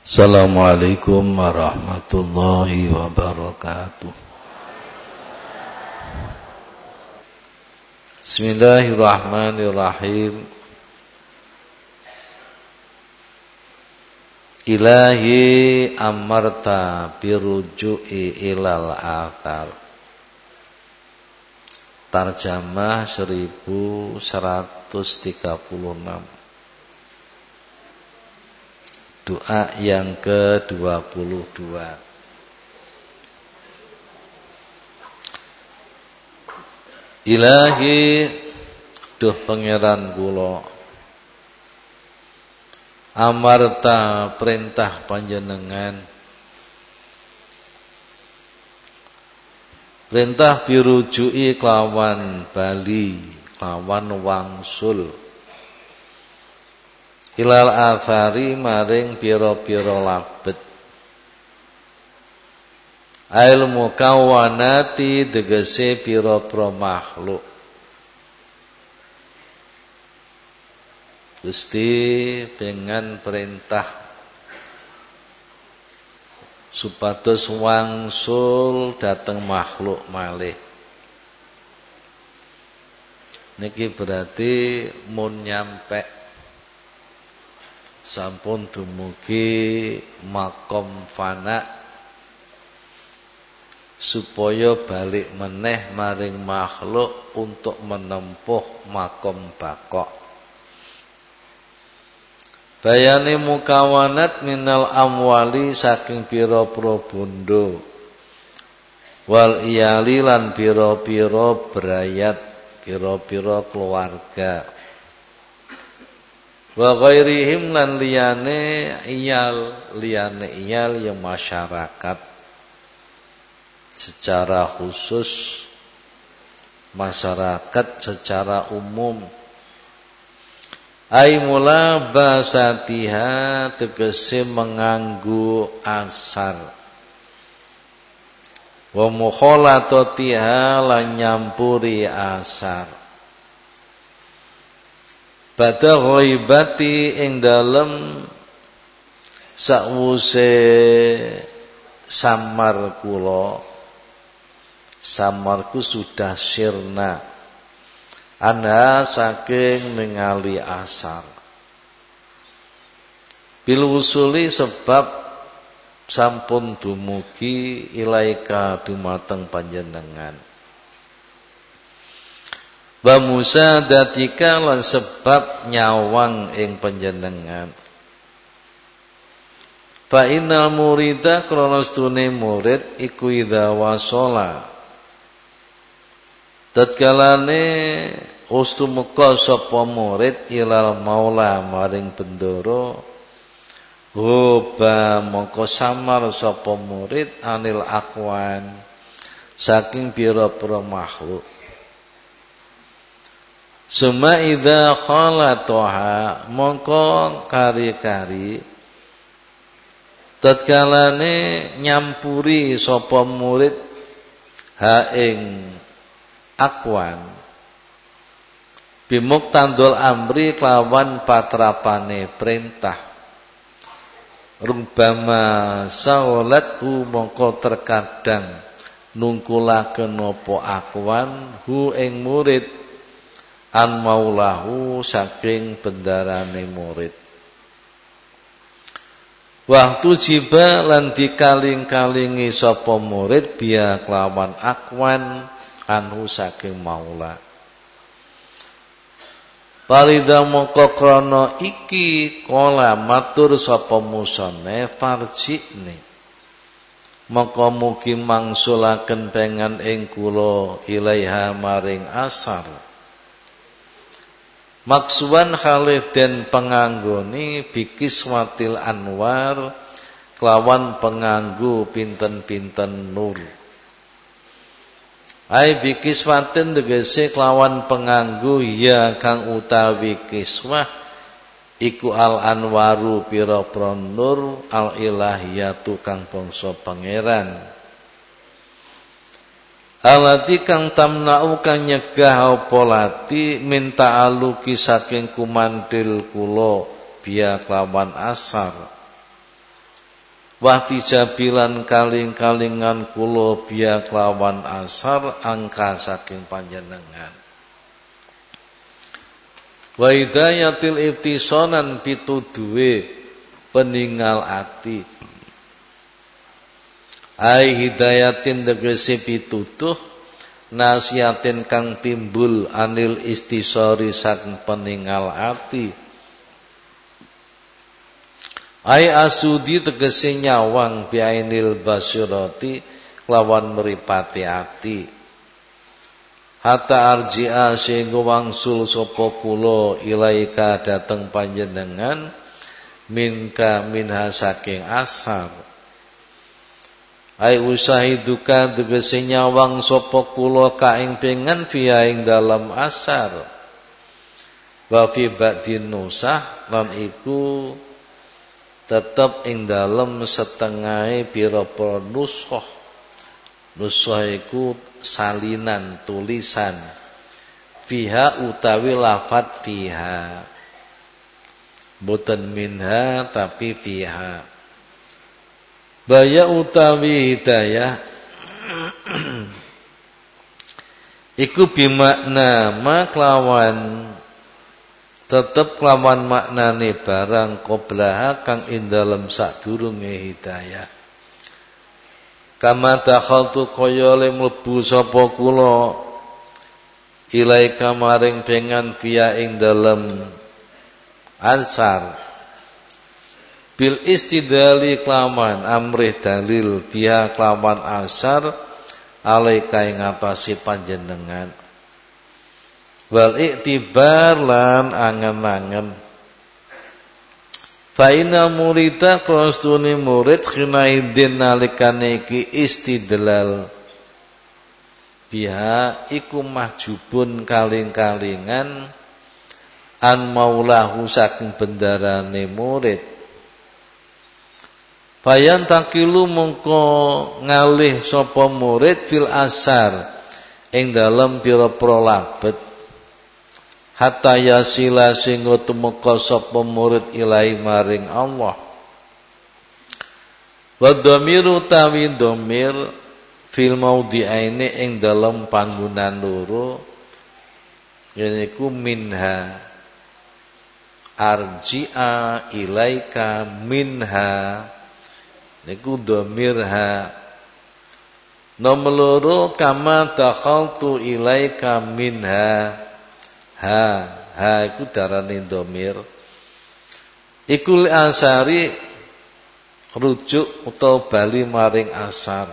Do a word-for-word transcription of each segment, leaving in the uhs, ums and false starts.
Assalamualaikum warahmatullahi wabarakatuh. Bismillahirrahmanirrahim. Ilahi amarta biruju'i ilal athar. Tarjamah seribu seratus tiga puluh enam. Doa yang ke dua puluh dua. Ilahi duh pangeran kula, amarta perintah panjenengan, perintah biruju'i kelawan bali, kelawan wangsul, ilal athari maring pira-pira labet, ail mukawanati tegese pira-pira makhluk. Gusti pengen perintah supados wangsul dateng makhluk malih. Niki berarti mun nyampe sampun dumugi makom fana, supaya balik meneh maring makhluk untuk menempuh makom bakok. Bayane mukawanat minal amwali saking pira-pira bondo, wal iyali lan pira-pira brayat, pira-pira keluarga, wa ghairihim lan liyane iyal, liyane iyal yang masyarakat secara khusus, masyarakat secara umum. Ai mula basatiha tegese menganggu asar, wa mukhalatatiha lan nyampuri asar, pada ghaibati ing dalem sakwuse samar kula, samarku sudah sirna, anha saking ningali asar, bil wusuli sebab sampun dumugi ilaika dumateng panjenengan, wa musadatika lan sebab nyawang ing panjenengan. Fa innal murida krana stune murid iku idza wasala, tatkalane ustumeka sapa murid ilal maula maring bendoro, hoba mongko samar sapa murid anil akwan saking pira-pira makhluk. Suma idza khalatoha mongko kari-kari tatkalane nyampuri sapa murid ha ing akwan bimuktandul amri kelawan patrapane perintah, rubama saolatku mongko terkadang nungkulaken apa akwan hu ing murid an maulahu saking bendarane murid. Waktu jiba lan dikaling-kalingi sapa murid biya kelawan akwan anhu saking maula. Palida mongko krana iki kala matur sapa musane farjine, mongko mugi mangsulaken pengen ing kula ilaiha maring asar, maksuwan khalid den penganggoni bikiswatil anwar kelawan penganggu pinten-pinten nur. Ai bikiswatin tegese kelawan penganggu ya kang utawi kiswah iku al anwaru pira-pira nur al ilahiyatu kang bangsa pangeran, alati kang tamna'u kang nyegah apa lati min ta'aluki saking kumandil kula biya kelawan asar, wahti jabilan kaling-kalingan kula biya kelawan asar angka saking panjenengan. Wa hidayatil ibtisonan pituduhe peninggal ati. Ai hidayatin tegese pituduh nasihatin kang timbul anil istisori saking peninggal ati. Ai asudi tegese nyawang biainil basyirati lawan mripati ati. Hatta arji'a sehingga wangsul sapa kula ilaika dateng panjenengan minka minha saking asar. Ai usahiduka tegese nyawang sapa kula ka ing pengen fiya ing dalam asar. Wa fi ba'din nusah lan iku tetep ing dalem setengahe pira-pira nuskhah. Nuskhah iku salinan tulisan. Fiha utawi lafat fiha. Boten minha tapi fiha. Baya utawi hidayah iku bimakna maklawan tetep kelawan maknane barang qoblaha kang ing dalem sadurunge hidayah. Kama dakhaltu kaya le mlebu sapa kula ilaika maring pengan via ing dalem ansar bil istidlali kelawan amrih dalil biha kelawan asar alaika ing atase panjenengan. Wal iktibar lan angen-angen. Fa inna murida krastune murid khinaidin nalikane iki istidlal biha iku mahjubun kaling-kalingan an maulahu saking bendarane murid. Bayan takilu mongko ngalih sapa murid fil asar ing dalem pira-pira labet hatta yasila singgo tumeka sapa murid ilahi maring Allah. Wa dhamiru tawi dhamir fil maudhi'aini ing dalem panggonan loro yaiku minha arji'a ilaika minha niku dhamirha. Nomor loro kama dakhaltu ilaika minha ha ha iku darane dhamir iku li asari rujuk utawa bali maring asar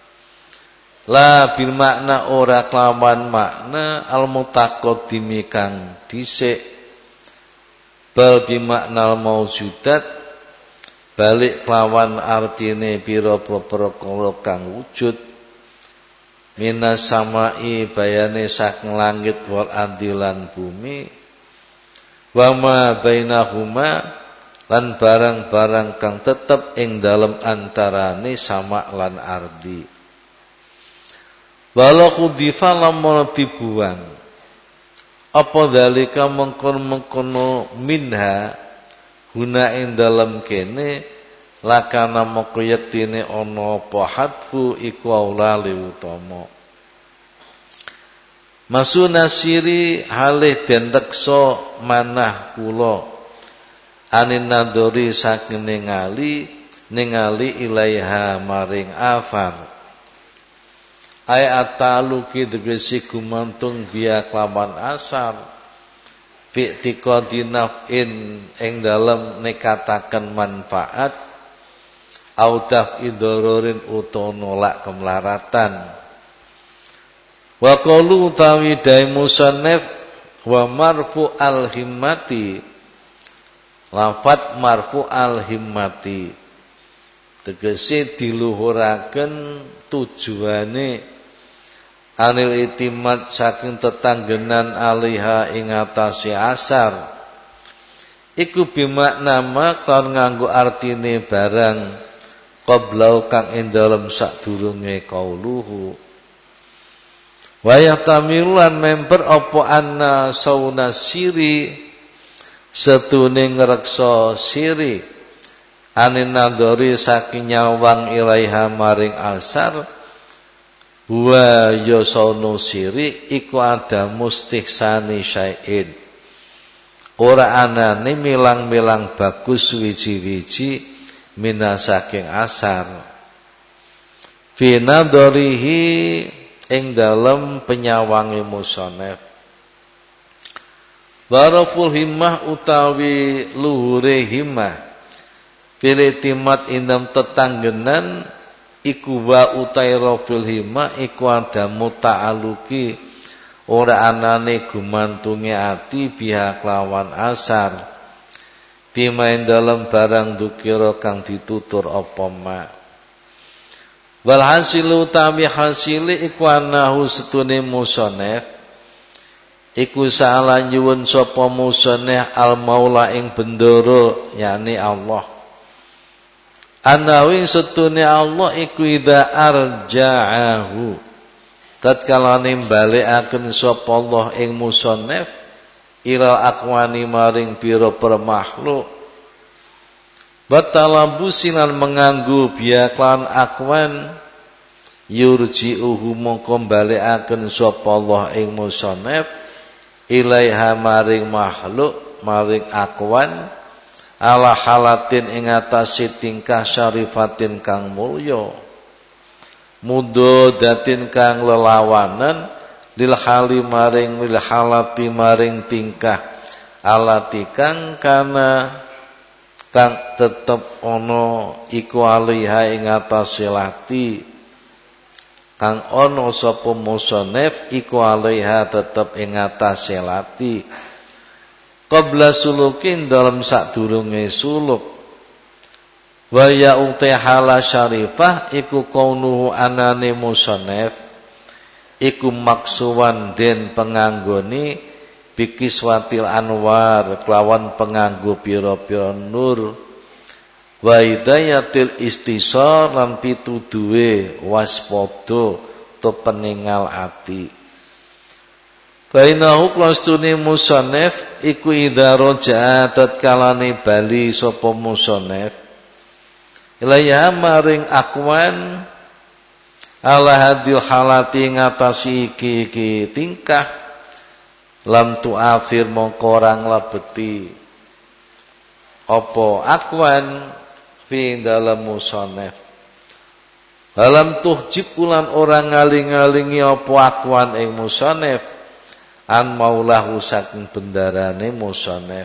la bil makna ora kelawan makna al mutaqaddimi kang dhisik bal bi makna al maujudat balik kelawan artine pira-pira kang wujud minas samai bayane saking langit wal andilan bumi wa ma bainahuma lan barang-barang kang tetep ing dalem antarane sama lan ardi. Walau khudifa lamun dibuang apa dalika mengkon-mengkono minha guna ing dalem kene lakana moko yektine ana apa hadfu iku aula utama. Masu nasiri halih den reksa manah kula anin nadori saking ningali ningali ilaiha maring afar. Ay ataluki tegese gumantung biya kelawan asar fi tiqadi naf'in ing dalem nekataken manfaat audaf idororin utawa nolak kemelaratan. Wa qalu tawi dai musannif wa marfu al himmati lafat marfu al himmati tegese diluhuraken tujuane anil itimat saking tetanggenan aliha ing atase asar iku bimakna maklan nganggo artine barang qablau kang ing dalem sadurunge qauluhu wa yahtamilan member apa anna sauna siri setune ngreksa siri anin nadori saking nyawang ilaiha maring asar wa yasono siri iku ada mustihsani syai'in ora anane milang-milang bagus wiji-wiji mina saking asar fi nadorihi ing dalem penyawangi musannaf baraful himmah utawi luhure himmah pilih timat indam tetanggenan iku wa utai raful himmah iku ada muta'aluki ora anane gumantunge ati biha lawan asar bima ing dalem barang dukira kang ditutur apa ma wal hasilu tawi hasile iku anahu setune musannaf iku salah nyuwun sapa musannaf al maula ing bendoro yakni Allah anahu setune Allah iku idza arja'ahu tatkala nimbalikaken sapa Allah ing musannaf ila akwani maring pira makhluk batalabusinan menganggu biaklan akwan yurji'uhu mongko balikaken sapa Allah ing musannaf ilaiha maring makhluk maring akwan ala halatin ing atase tingkah syarifatin kang mulya mudodatin kang lelawanan lil hali maring lil halati maring tingkah alati kang kana kang tetep ana iku aliha ing atase lati kang ana sapa musannaf iku aliha tetep ing atase lati qabla sulukin dalam sadurunge suluk wa ya hala syarifah iku kaunuhu anane musannaf iku maksuwan den penganggone bikiswatil anwar kelawan penganggo pira-pira nur wa hidayatil istisar lan pituduhe waspada to peningal ati bainahu klastune musannaf iku idza raja'a tatkalane bali sapa musannaf ilaiha maring akwan ala hadil halati ngatasi iki tingkah lam tu'afir mongko ora nglebeti apa akwan fi dalam musannaf alam tuhjib ulan ora ngaling-alingi apa akwan ing musannaf an maulahu saking bendarane musannaf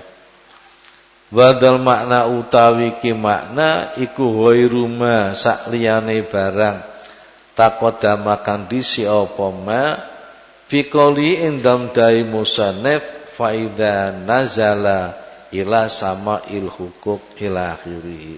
wadal makna utawi ki makna iku ghairuma sakliyane barang takodamakan disi apa ma fi qouli indam dai musannaf faida nazala ila sama'il hukuk ila akhirih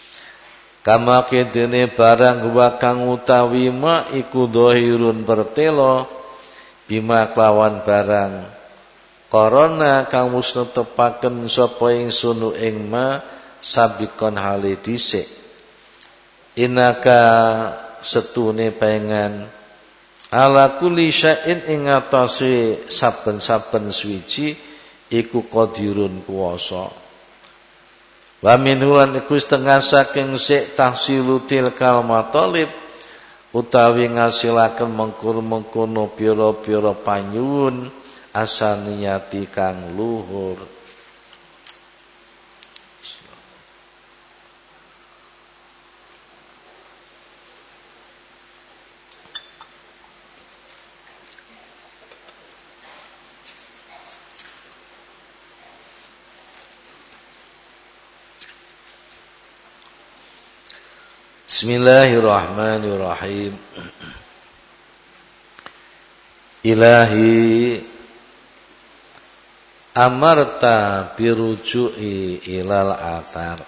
kama kedene barang wa kang utawi ma iku dhahirun pertelo bima kelawan barang korona kang musna tepaken sapa ing sunu ing ma sabikon hale dhisik inaka setune pengen ala kulli syai'in ing atase saben-saben suwiji iku qadirun kuwasa wa minhulan iku setengah saking sik tahsilu tilkal matalib utawi ngasilaken mengkur-mengkono pira-pira panyuwun asaniyati kang luhur Bismillahirrahmanirrahim. Ilahi amarta biruju'i ilal athar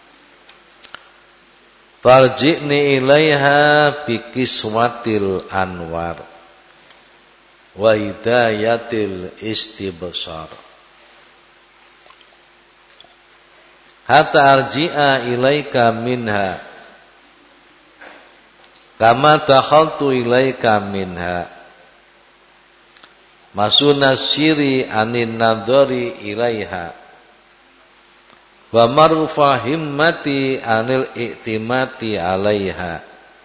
farji'ni ilaiha bikiswatil anwar wa hidayatil istibsar hatta arji'a ilaika minha kama takhaltu ilaika minha masuna siri anin nadhari ilaiha wa marfa himmati anil i'timati 'alaiha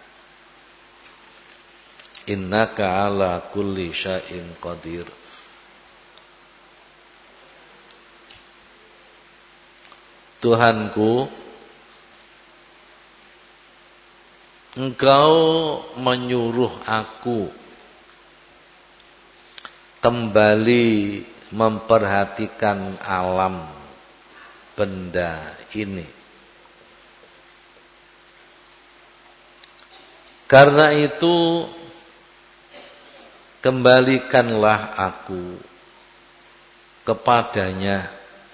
innaka 'ala kulli syai'in qadir. Tuhanku, Engkau menyuruh aku kembali memperhatikan alam benda ini. Karena itu kembalikanlah aku kepadanya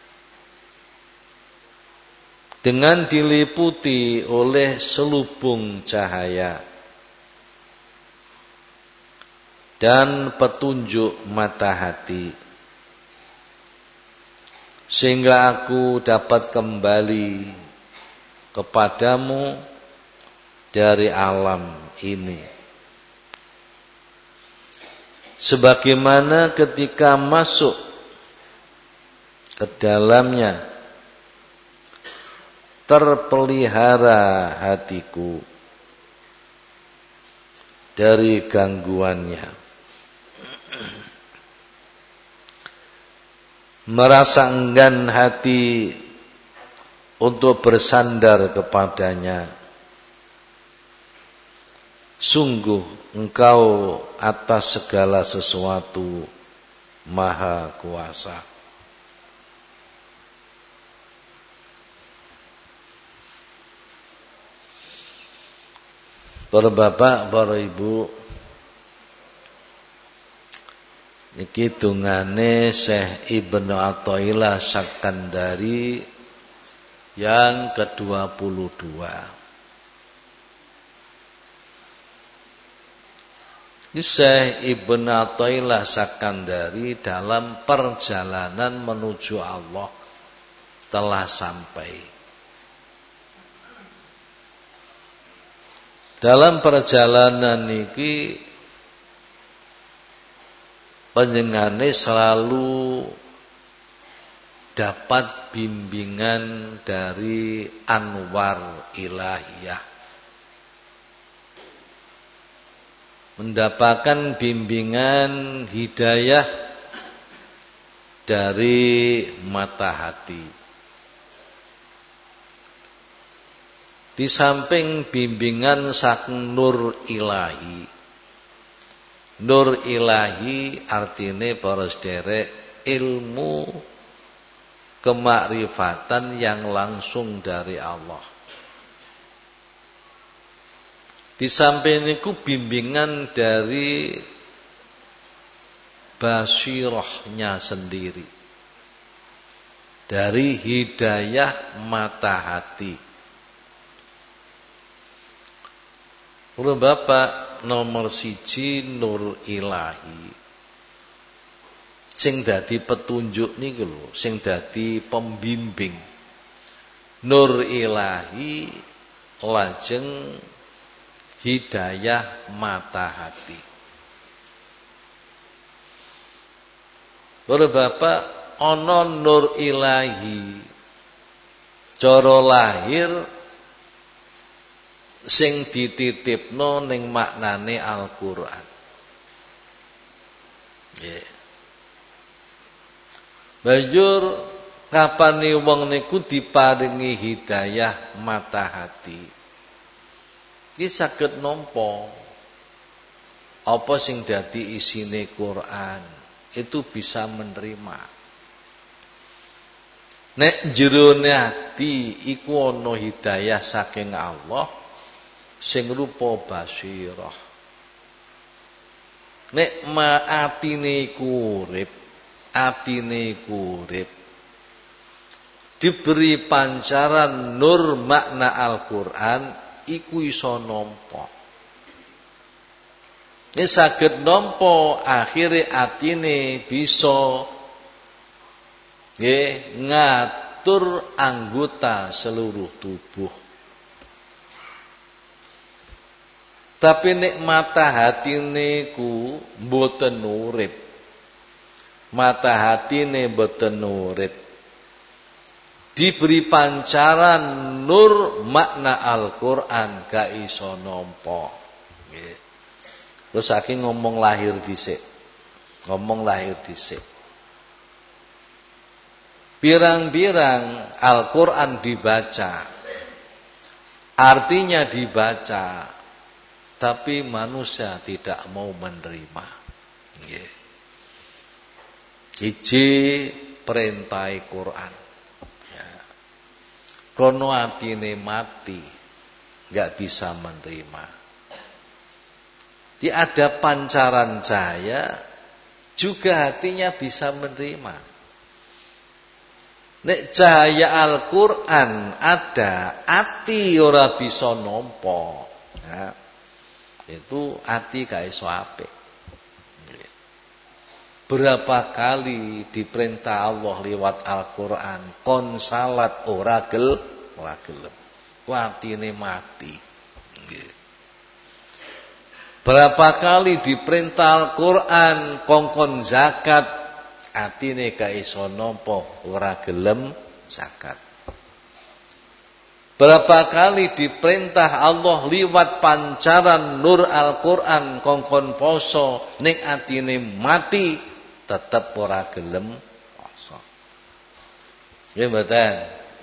dengan diliputi oleh selubung cahaya dan petunjuk mata hati, sehingga aku dapat kembali kepadamu dari alam ini. Sebagaimana ketika masuk ke dalamnya terpelihara hatiku dari gangguannya, merasa enggan hati untuk bersandar kepadanya. Sungguh Engkau atas segala sesuatu maha kuasa. Para bapak, para ibu, niki dungane Syekh Ibnu Athaillah Sakandari yang kedua puluh dua. Ini Syekh Ibnu Athaillah Sakandari dalam perjalanan menuju Allah telah sampai. Dalam perjalanan niki panjenengane selalu dapat bimbingan dari anwar ilahiyah, mendapatkan bimbingan hidayah dari mata hati. Di samping bimbingan saking nur ilahi. Nur ilahi artine para sederek ilmu kemakrifatan yang langsung dari Allah. Di samping itu bimbingan dari basirahnya sendiri, dari hidayah mata hati. Nur Bapak nomor siji nur ilahi, sing dadi petunjuk niku lho, sing dadi pembimbing. Nur ilahi lajeng hidayah mata hati. Nur Bapak ana nur ilahi cara lahir sing dititipno ning maknane Al-Qur'an. Nggih. Banjur kapane wong niku diparingi hidayah mata hati, iki saged nampa apa sing dadi isine Quran, itu bisa menerima. Nek jerone ati iku ana hidayah saking Allah sing rupa basirah. Nek ma atine iku urip, atine iku urip, diberi pancaran nur makna Al-Qur'an, iku iso nampa. Nek saged nampa, akhire atine bisa nggih ngatur anggota seluruh tubuh. Tapi nek mata hatine ku mboten urip, mata hatine mboten urip, diberi pancaran nur makna Al-Qur'an gak iso nampa. Nggih. Terus saking ngomong lahir dhisik. Ngomong lahir dhisik. Pirang-pirang Al-Qur'an dibaca. Artinya dibaca, tapi manusia tidak mau menerima. Nggih. Iki perintah Quran. Ya. Krono atine mati, enggak bisa menerima. Di ada pancaran cahaya, juga hatinya bisa menerima. Nek cahaya Al-Qur'an ada, ati ora bisa nampa. Ya. Itu ati gak iso apik. Berapa kali diperintah Allah lewat Al-Qur'an, kon salat ora gel, ora gelem. Ku atine mati. Berapa kali diperintah Al-Qur'an kongkon zakat, atine gak iso nampa, ora gelem zakat. Berapa kali diperintah Allah liwat pancaran nur Al-Qur'an kongkon poso, ning atine mati tetep ora gelem poso. Nggih mboten.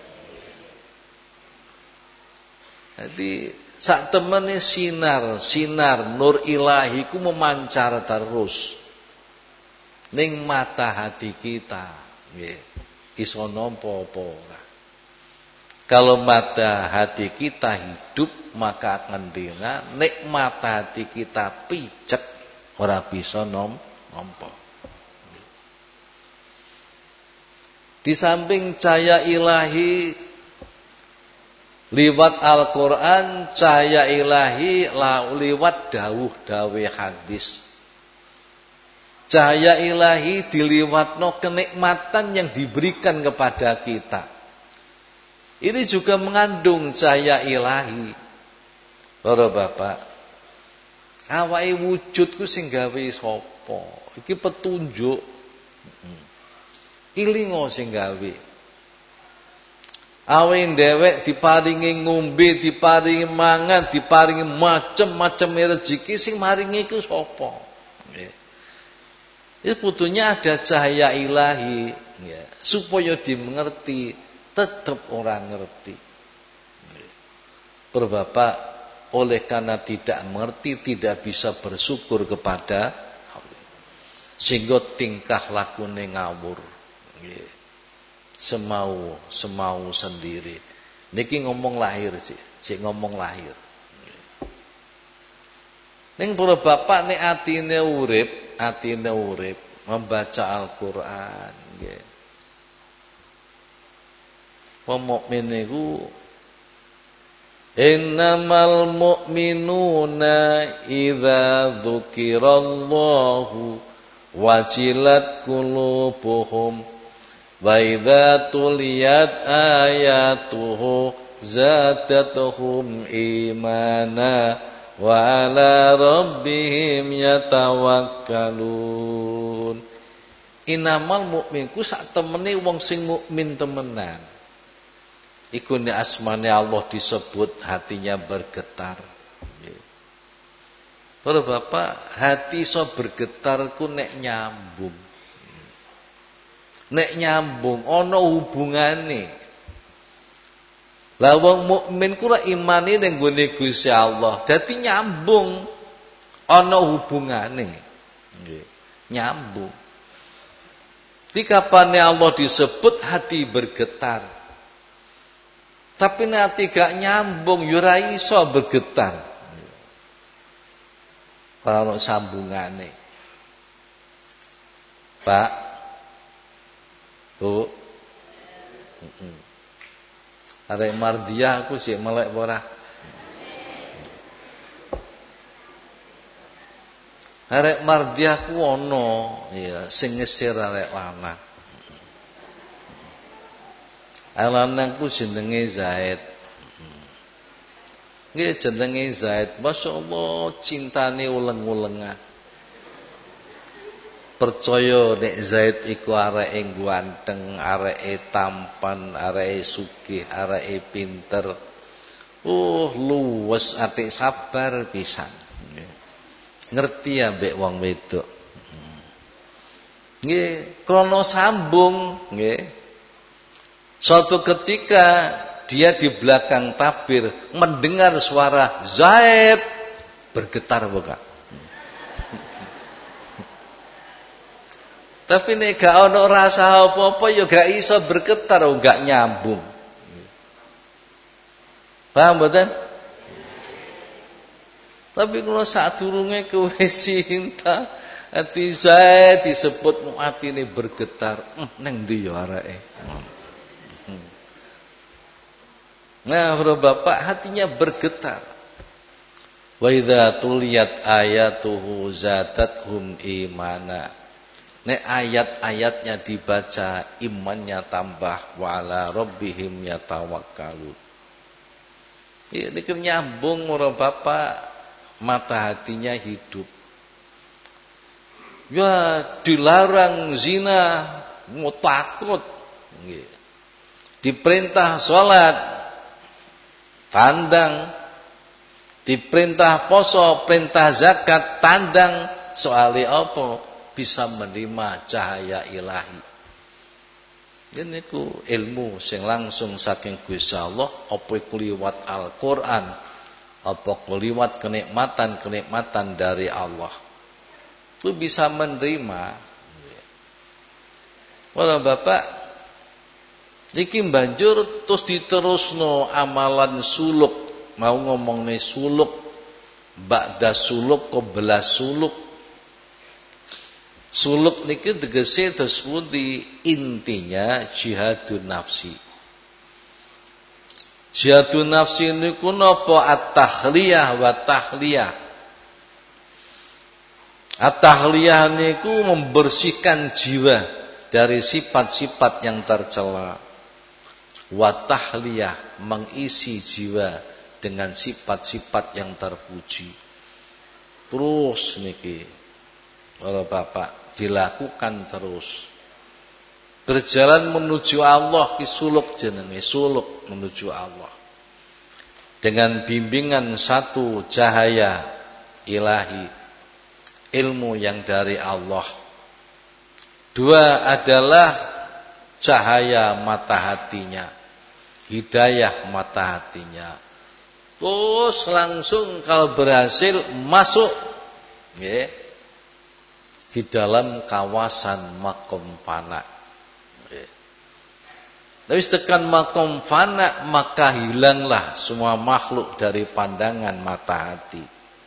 Jadi sak temene sinar, sinar nur ilahi ku memancar terus ning mata hati kita, nggih. Iso nampa apa ora. Kalau mata hati kita hidup, maka akan dina nek mata hati kita picek ora bisa nom nampa. Di samping cahaya ilahi liwat Al-Qur'an, cahaya ilahi liwat dawuh-dawuh hadis. Cahaya ilahi diliwatno kenikmatan yang diberikan kepada kita. Ini juga mengandung cahaya ilahi. Para bapak, awake wujudku sing gawe sapa? Iki petunjuk. Ilingo sing gawe. Awake dhewek diparingi ngombe, diparingi mangan, diparingi macem-macem rezeki, sing maringi iku sapa? Nggih. Itu butuhnya ada cahaya ilahi, ya, supaya dimengerti, tetap orang ngerti. Para bapak, oleh karena tidak mengerti, tidak bisa bersyukur kepada Allah, sehingga tingkah lakune ngawur, ya, semau semau sendiri. Niki ngomong lahir sih, sih ngomong lahir. Ning para bapak nek atine urip, atine urip membaca Al-Qur'an nggih. Wong mukmin niku innamal mu'minuna idza dzukirallahu wajilat qulubuhum wa idza tuliyat ayatuhu zadatuhum imana wa ala rabbihim yatawakkalun. Inamal mukminku sak temene wong sing mukmin temenan. Iku nek asmane Allah disebut hatinya bergetar. Para bapak, hati iso bergetar ku nek nyambung. Nek nyambung ana hubungane. Lah wong mukmin ku lak imane ning gone Gusti Allah, dadi nyambung, ana hubungane. Nggih, nyambung. Di kapane Allah disebut hati bergetar. Tapi nek ati gak nyambung ya ora iso bergetar. Ora ono sambungane. Pak. Bu. Heeh. Arek Mardiah aku sik melek ora. Arek Mardiah ku ono ya sing ngesir arek lanang. Arek lanangku jenenge Zaid. Nggih jenenge Zaid, masyaallah cintane uleng-ulengan. percaya nek Zaid iku areke ganteng, areke tampan, areke sugih, areke pinter. Oh, luwes atik sabar pisan. Ngerti ambek wong wedok. Nggih, krana sambung, nggih. Suatu ketika dia di belakang tabir mendengar suara Zaid, bergetar bukan? Tapi nek gak ono rasa apa-apa ya gak iso bergetar, gak nyambung. Paham mboten? Tapi kalau sadurunge kowe cinta, ati Zaid disebut atine bergetar, neng ndi ya areke. Nah, para bapak hatinya bergetar. Wa idza tuliyat ayatuhu zadathum imana. Nek ayat-ayatnya dibaca, imannya tambah, wa ala rabbihim yatawakkalun. Ini nyambung para bapak, mata hatinya hidup. Ya dilarang zina, mau takut. Diperintah sholat, tandang. Diperintah poso, perintah zakat, tandang. Soalnya apa? Bisa menerima cahaya ilahi. Ini ku ilmu sing langsung saking Gusti Allah, apa iku liwat Al-Qur'an, apa liwat kenikmatan-kenikmatan dari Allah. Itu bisa menerima. Para bapak, iki banjur terus diterusno amalan suluk, mau ngomongne suluk, ba'da suluk qabla suluk. Suluk niki tegese terus pundi, intinya jihadun nafsi. Jihadun nafsi niku napa? At-tahliyah wa tahliyah. At-tahliyah niku membersihkan jiwa dari sifat-sifat yang tercela. Wa tahliyah mengisi jiwa dengan sifat-sifat yang terpuji. Terus niki para bapak dilakukan terus. Berjalan menuju Allah, ki suluk jenenge, suluk menuju Allah. Dengan bimbingan satu cahaya ilahi, ilmu yang dari Allah. Dua adalah cahaya mata hatinya, hidayah mata hatinya. Terus langsung kalau berhasil masuk, ya, di dalam kawasan makom fana. Tapi tekan makom fana, maka hilanglah semua makhluk dari pandangan mata hati.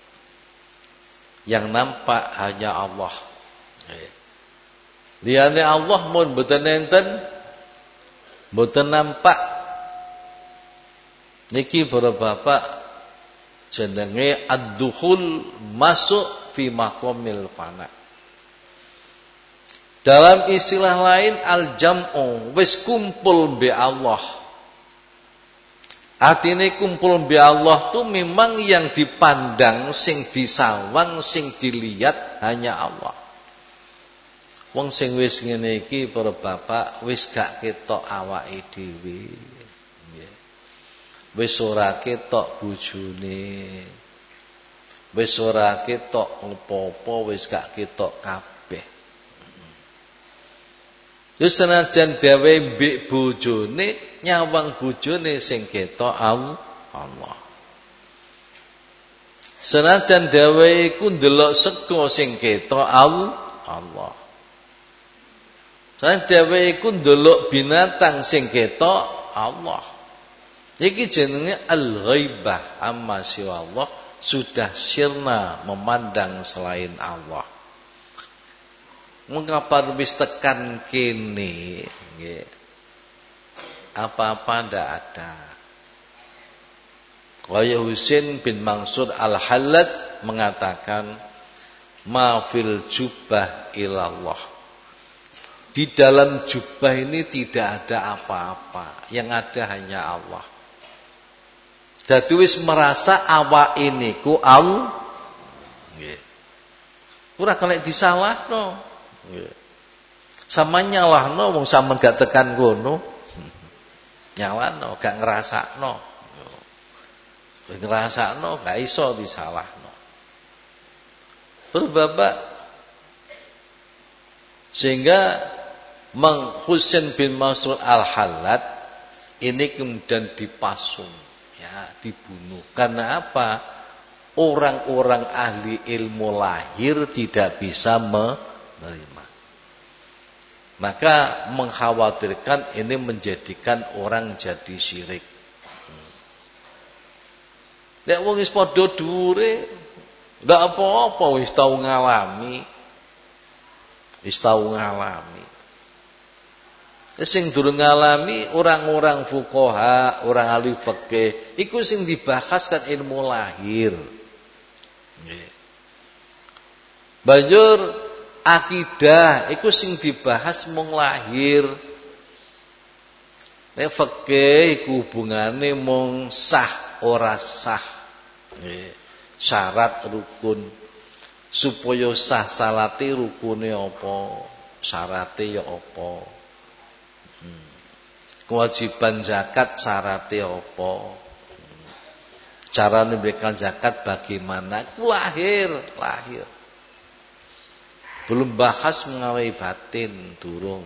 Yang nampak hanya Allah. Liyane Allah mun mboten enten, mboten nampak. Niki para bapak jenenge ad-dukhul, masuk fi maqamil fana. Dalam istilah lain al-jam'u, wis kumpul be Allah. Artine kumpul be Allah tu memang yang dipandang, sing disawang, sing dilihat hanya Allah. Wong sing wis ngene iki para bapak wis gak ketok awake dhewe. Wis ora ketok bojone. Wis ora ketok apa-apa, wis gak ketok kabeh. Terus senajan dhewe mbek bojone, nyawang bojone sing ketok Allah. Senajan dhewe iku ndelok sego sing ketok Allah. Senajan dhewe iku ndelok binatang sing ketok Allah. Iki jenenge al-ghaibah amma siwa Allah, sudah sirna memandang selain Allah. Mengapa wis tekan kene nggih. Apa-apa ndak ada. Waya Husain bin Mansur Al-Hallad mengatakan ma fil jubbah ilallah. Di dalam jubah ini tidak ada apa-apa, yang ada hanya Allah. Dadi wis merasa awak ini ku Allah. Nggih. Ora kena disalahno. Sama nyalahno wong sampean gak tekan kono. Nyalahno, gak ngrasakno. Ngrasakno gak iso disalahno. Terus Bapak sehingga Mang Husain bin Mansur Al-Hallat ini kemudian dipasung, ya, dibunuh. Karena apa? Orang-orang ahli ilmu lahir tidak bisa menerima. Maka mengkhawatirkan ini menjadikan orang jadi syirik. Nek wong wis padha dhuwure, ndak apa-apa wis tau ngalami. Wis tau ngalami. Sing durung ngalami orang-orang fuqaha, orang ahli fikih, iku sing dibahas kan ilmu lahir. Nggih. Banjur akidah iku sing dibahas mung lahir. Nek fikih iku hubungane mung sah ora sah. Nggih. Syarat rukun. Supaya sah salate rukune apa? Syarate ya apa? Hmm. Kewajiban zakat syaratnya apa? Hmm. Cara memberikan zakat bagaimana? Lahir, lahir. Belum bahas mengenai batin, durung.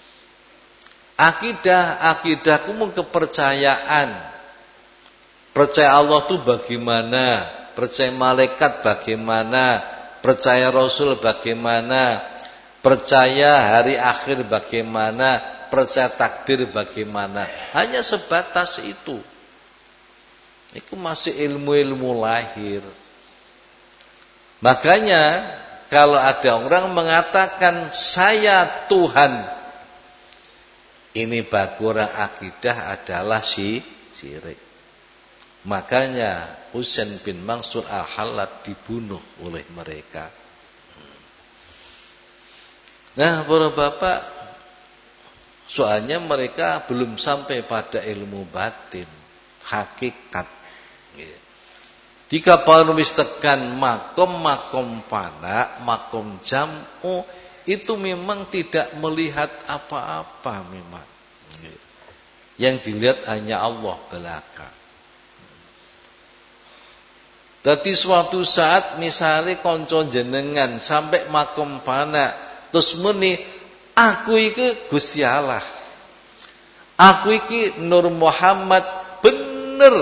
Akidah, akidahku mung kepercayaan. Percaya Allah itu bagaimana? Percaya malaikat bagaimana? Percaya Rasul bagaimana? Percaya hari akhir bagaimana? Percaya takdir bagaimana? Hanya sebatas itu. Itu masih ilmu-ilmu lahir. Makanya kalau ada orang mengatakan saya Tuhan, ini bagora akidah adalah si syirik. Makanya Husain bin Mansur Al-Hallat dibunuh oleh mereka. Nah, para bapak, soalnya mereka belum sampai pada ilmu batin, hakikat. Jika para wis tekan makom-makom fana, makom jam'u, itu memang tidak melihat apa-apa memang. Yang dilihat hanya Allah belaka. Jadi suatu saat misalnya konco jenengan sampai makom fana, terus muni aku iki Gusti Allah. Aku iki Nur Muhammad, bener.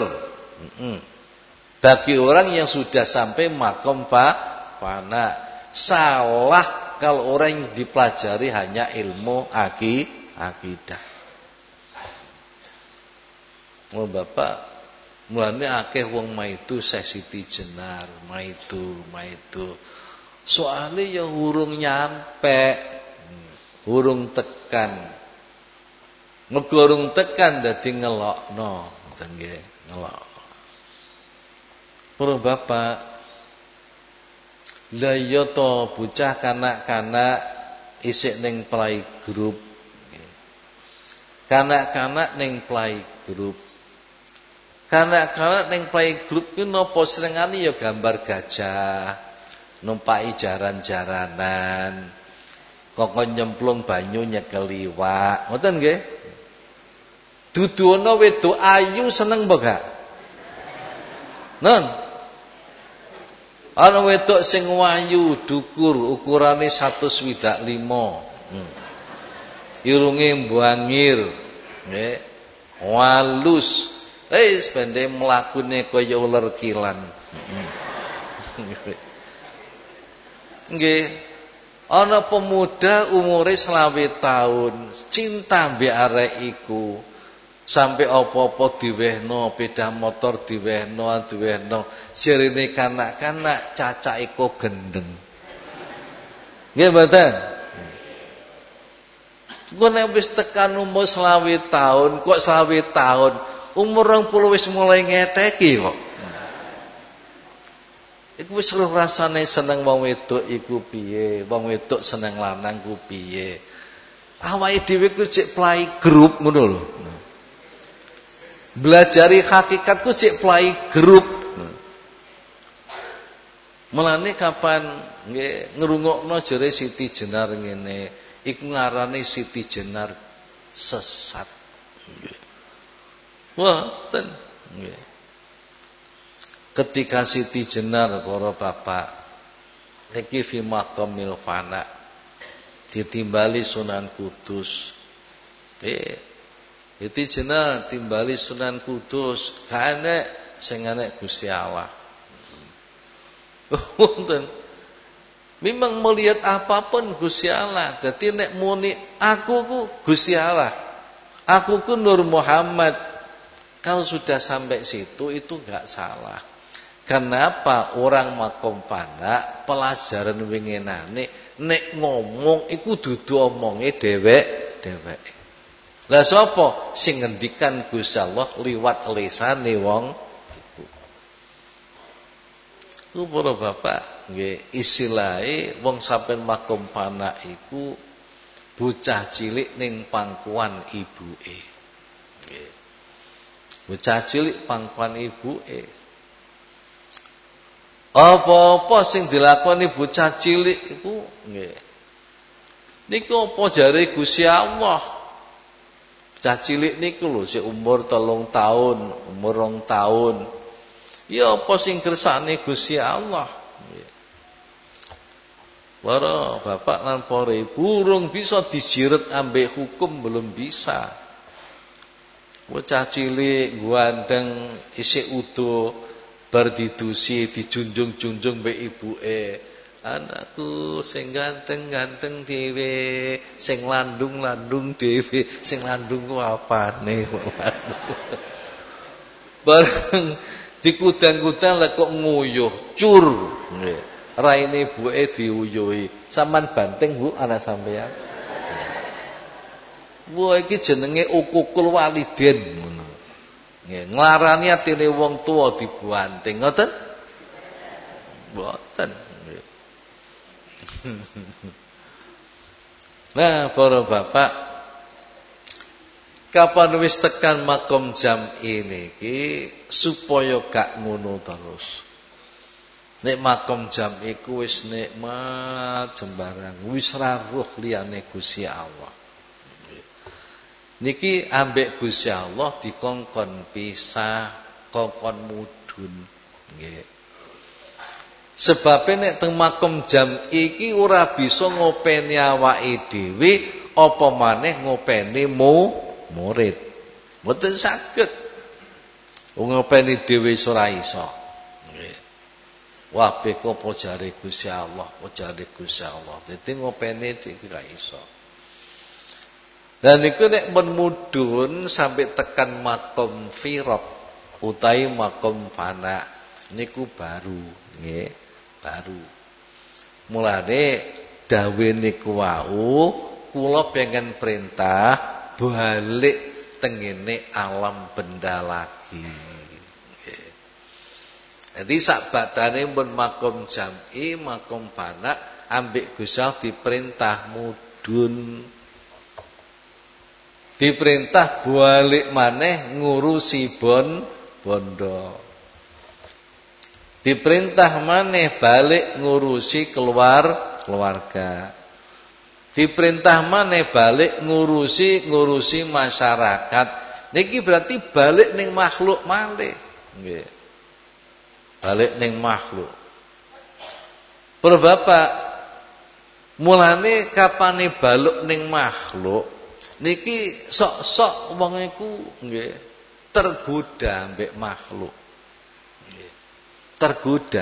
Bagi orang yang sudah sampai makom fana, salah kalau orang yang dipelajari hanya ilmu akidah. Oh Bapak, mulane akeh wong maitu Syekh Siti Jenar, maitu, maitu. Soalnya ya hurung nyampe, hurung tekan. Ngegorong tekan dadi ngelokno, ngoten nggih, ngelok. Para bapak, la ya to bocah kanak-kanak isik ning play group. Kanak-kanak ning play group. Kanak-kanak ning play group ku napa senengane ya gambar gajah, numpaki jaran-jaranan, kok nyemplung banyu nyekel iwak. Ngoten nggih? Dudu ana wedok ayu seneng apa gak? Non. Ana wedok sing wayu dukur ukurane seratus swidak lima. Hmm. Irunge mbangir, nggih. Walus. Eh sepende mlakune kaya uler kilan. Nggih. Ana pemuda umure selawe tahun, cinta mbek arek iku. Sampai apa-apa diwehno, sepeda motor diwehno, diwehno. Sirine kanak-kanak cacake kok gendeng. Nggih mboten? Kok nek wis tekan umur selawe tahun, kok selawe tahun, umur rong puluh wis mulai ngeteki kok. Iku wis luwih rasane seneng wong wedok iku piye, wong wedok seneng lanang ku piye. Awake dhewe ku cek play group ngono lho. Belajari hakikatku sik play group. Mulane kapan nggih ngrungokno jere Siti Jenar ngene, iku ngarane Siti Jenar sesat. Nggih. Wonten nggih. Ketika Siti Jenar para bapak iki fi maqamil fana ditimbali Sunan Kudus. Eh Siti Jenar timbali Sunan Kudus, gak enek sing enek Gusti Allah. Wonten. Memang melihat apapun Gusti Allah. Dadi nek muni aku ku Gusti Allah. Aku ku Nur Muhammad. Kalau sudah sampai situ itu enggak salah. Kenapa orang makom fana pelajaran winginane nek ngomong iku dudu omonge dhewek-dhewek. Lah sapa sing ngendikan Gusti Allah liwat lisane wong iku. Ku para bapak nggih isilahe wong sampeyan makom fana iku bocah cilik ning pangkuan ibuke. Nggih. Bocah cilik pangkuan ibuke. Apa-apa sing dilakoni bocah cilik iku nggih. Niku apa jare Gusti Allah? Bocah cilik niku lho sik umur telung tahun, umur rong tahun. Ya apa sing kersane Gusti Allah? Nggih. Para bapak lan para ibu urung bisa dijiret ambek hukum belum bisa. Bocah cilik gandeng isih utuh bar didusi dijunjung-junjung mbek ibuke. Anakku sing ganteng-ganteng dhewe, sing landung-landung dhewe, sing landung ku apane? Bareng dikudang-kudang lah kok nguyuh, cur. Nggih. Raine ibuke diuyuhi. Saman banteng Bu anak sampeyan. Wah iki jenenge ukukul waliden ngono. Nggih, nglarani atine wong tuwa dibanting, ngoten? Mboten. Nah, para bapak, kapan wis tekan makom jam ini iki supaya gak ngono terus. Nek makom jam iku wis nikmat sembarang, wis ra roh liyane Gusti Allah. Niki ambek Gusti Allah dikongkon pisah, kongkon mudhun. Nggih. Sebab nek teng makom jam iki ora bisa ngopeni awake dhewe apa maneh ngopeni mu murid. Mboten saged. Wong ngopeni dhewe ora iso. Nggih. Wah beko apa jare Gusti Allah, apa jare Gusti Allah. Dadi ngopeni iki ra iso. Dan niku nek mun mudhun sampai tekan makom firaq utawi makom fana niku baru nggih, baru. Mulane dawe niku wau kula pengen perintah balik tengene alam benda lagi. Nggih. Jadi sak badane mun makom jam'i, makom fana ambek Gusti Allah diperintah mudhun. Diperintah balik maneh ngurusi bon bondo. Diperintah maneh balik ngurusi keluar keluarga. Diperintah maneh balik ngurusi ngurusi masyarakat. Niki berarti balik ning makhluk malih. Nggih. Balik ning makhluk. Para bapak, mulane kapane balik ning makhluk niki sok-sok wong iku nggih tergoda mbek makhluk. Nggih. Tergoda.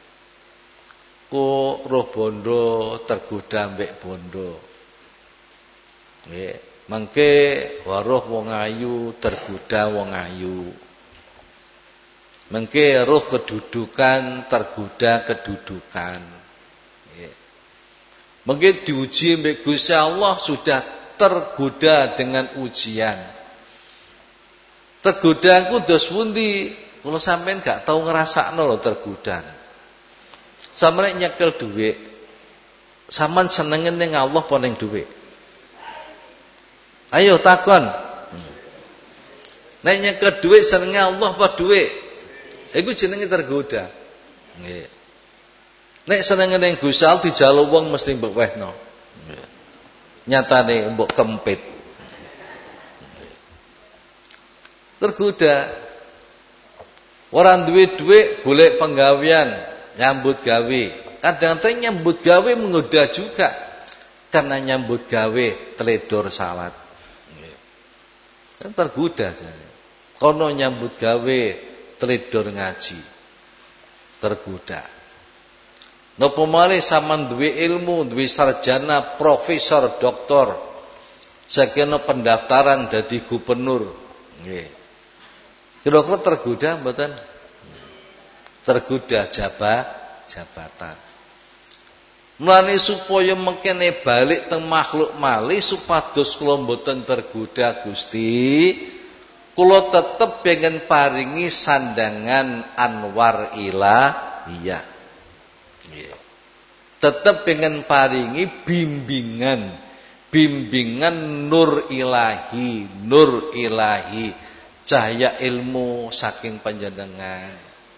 Ku roh bondo tergoda mbek bondo. Nggih. Mengke waruh wong ayu tergoda wong ayu. Mengke roh kedudukan tergoda kedudukan. Nggih. Mengke diuji mbek Gusti Allah sudah tergoda dengan ujian. Tergoda ku dos pundi? Kula sampean gak tau ngrasakno lho tergoda. Sampeyan nyekel dhuwit. Sampeyan senenge ning Allah apa ning dhuwit? Ayo takon. Nek nyekel dhuwit senenge Allah apa dhuwit? Iku jenenge tergoda. Nggih. Nek seneng ning Gusti Allah dijaluk wong mesti mbok wehno. Nyatane mbok kempit. Tergoda. Orang duwe duit golek penggawean, nyambut gawe. Kadang-kadang nyambut gawe menggoda juga. Karena nyambut gawe teledor salat. Kan tergoda. Kono nyambut gawe teledor ngaji. Tergoda. Napa malih sampean duwe ilmu, duwe sarjana, profesor, doktor. Sakjane pendaftaran dadi gubernur. Nggih. Kira-kira tergoda mboten? Tergoda jabah, jabatan. Mulane supaya mengkene balik teng makhluk malih supados kula mboten tergoda Gusti, kula tetep pengen paringi sandangan anwar ilahiyah. Nggih. Tetep pengen paringi bimbingan, bimbingan nur ilahi, nur ilahi. Cahaya ilmu saking panjenengan.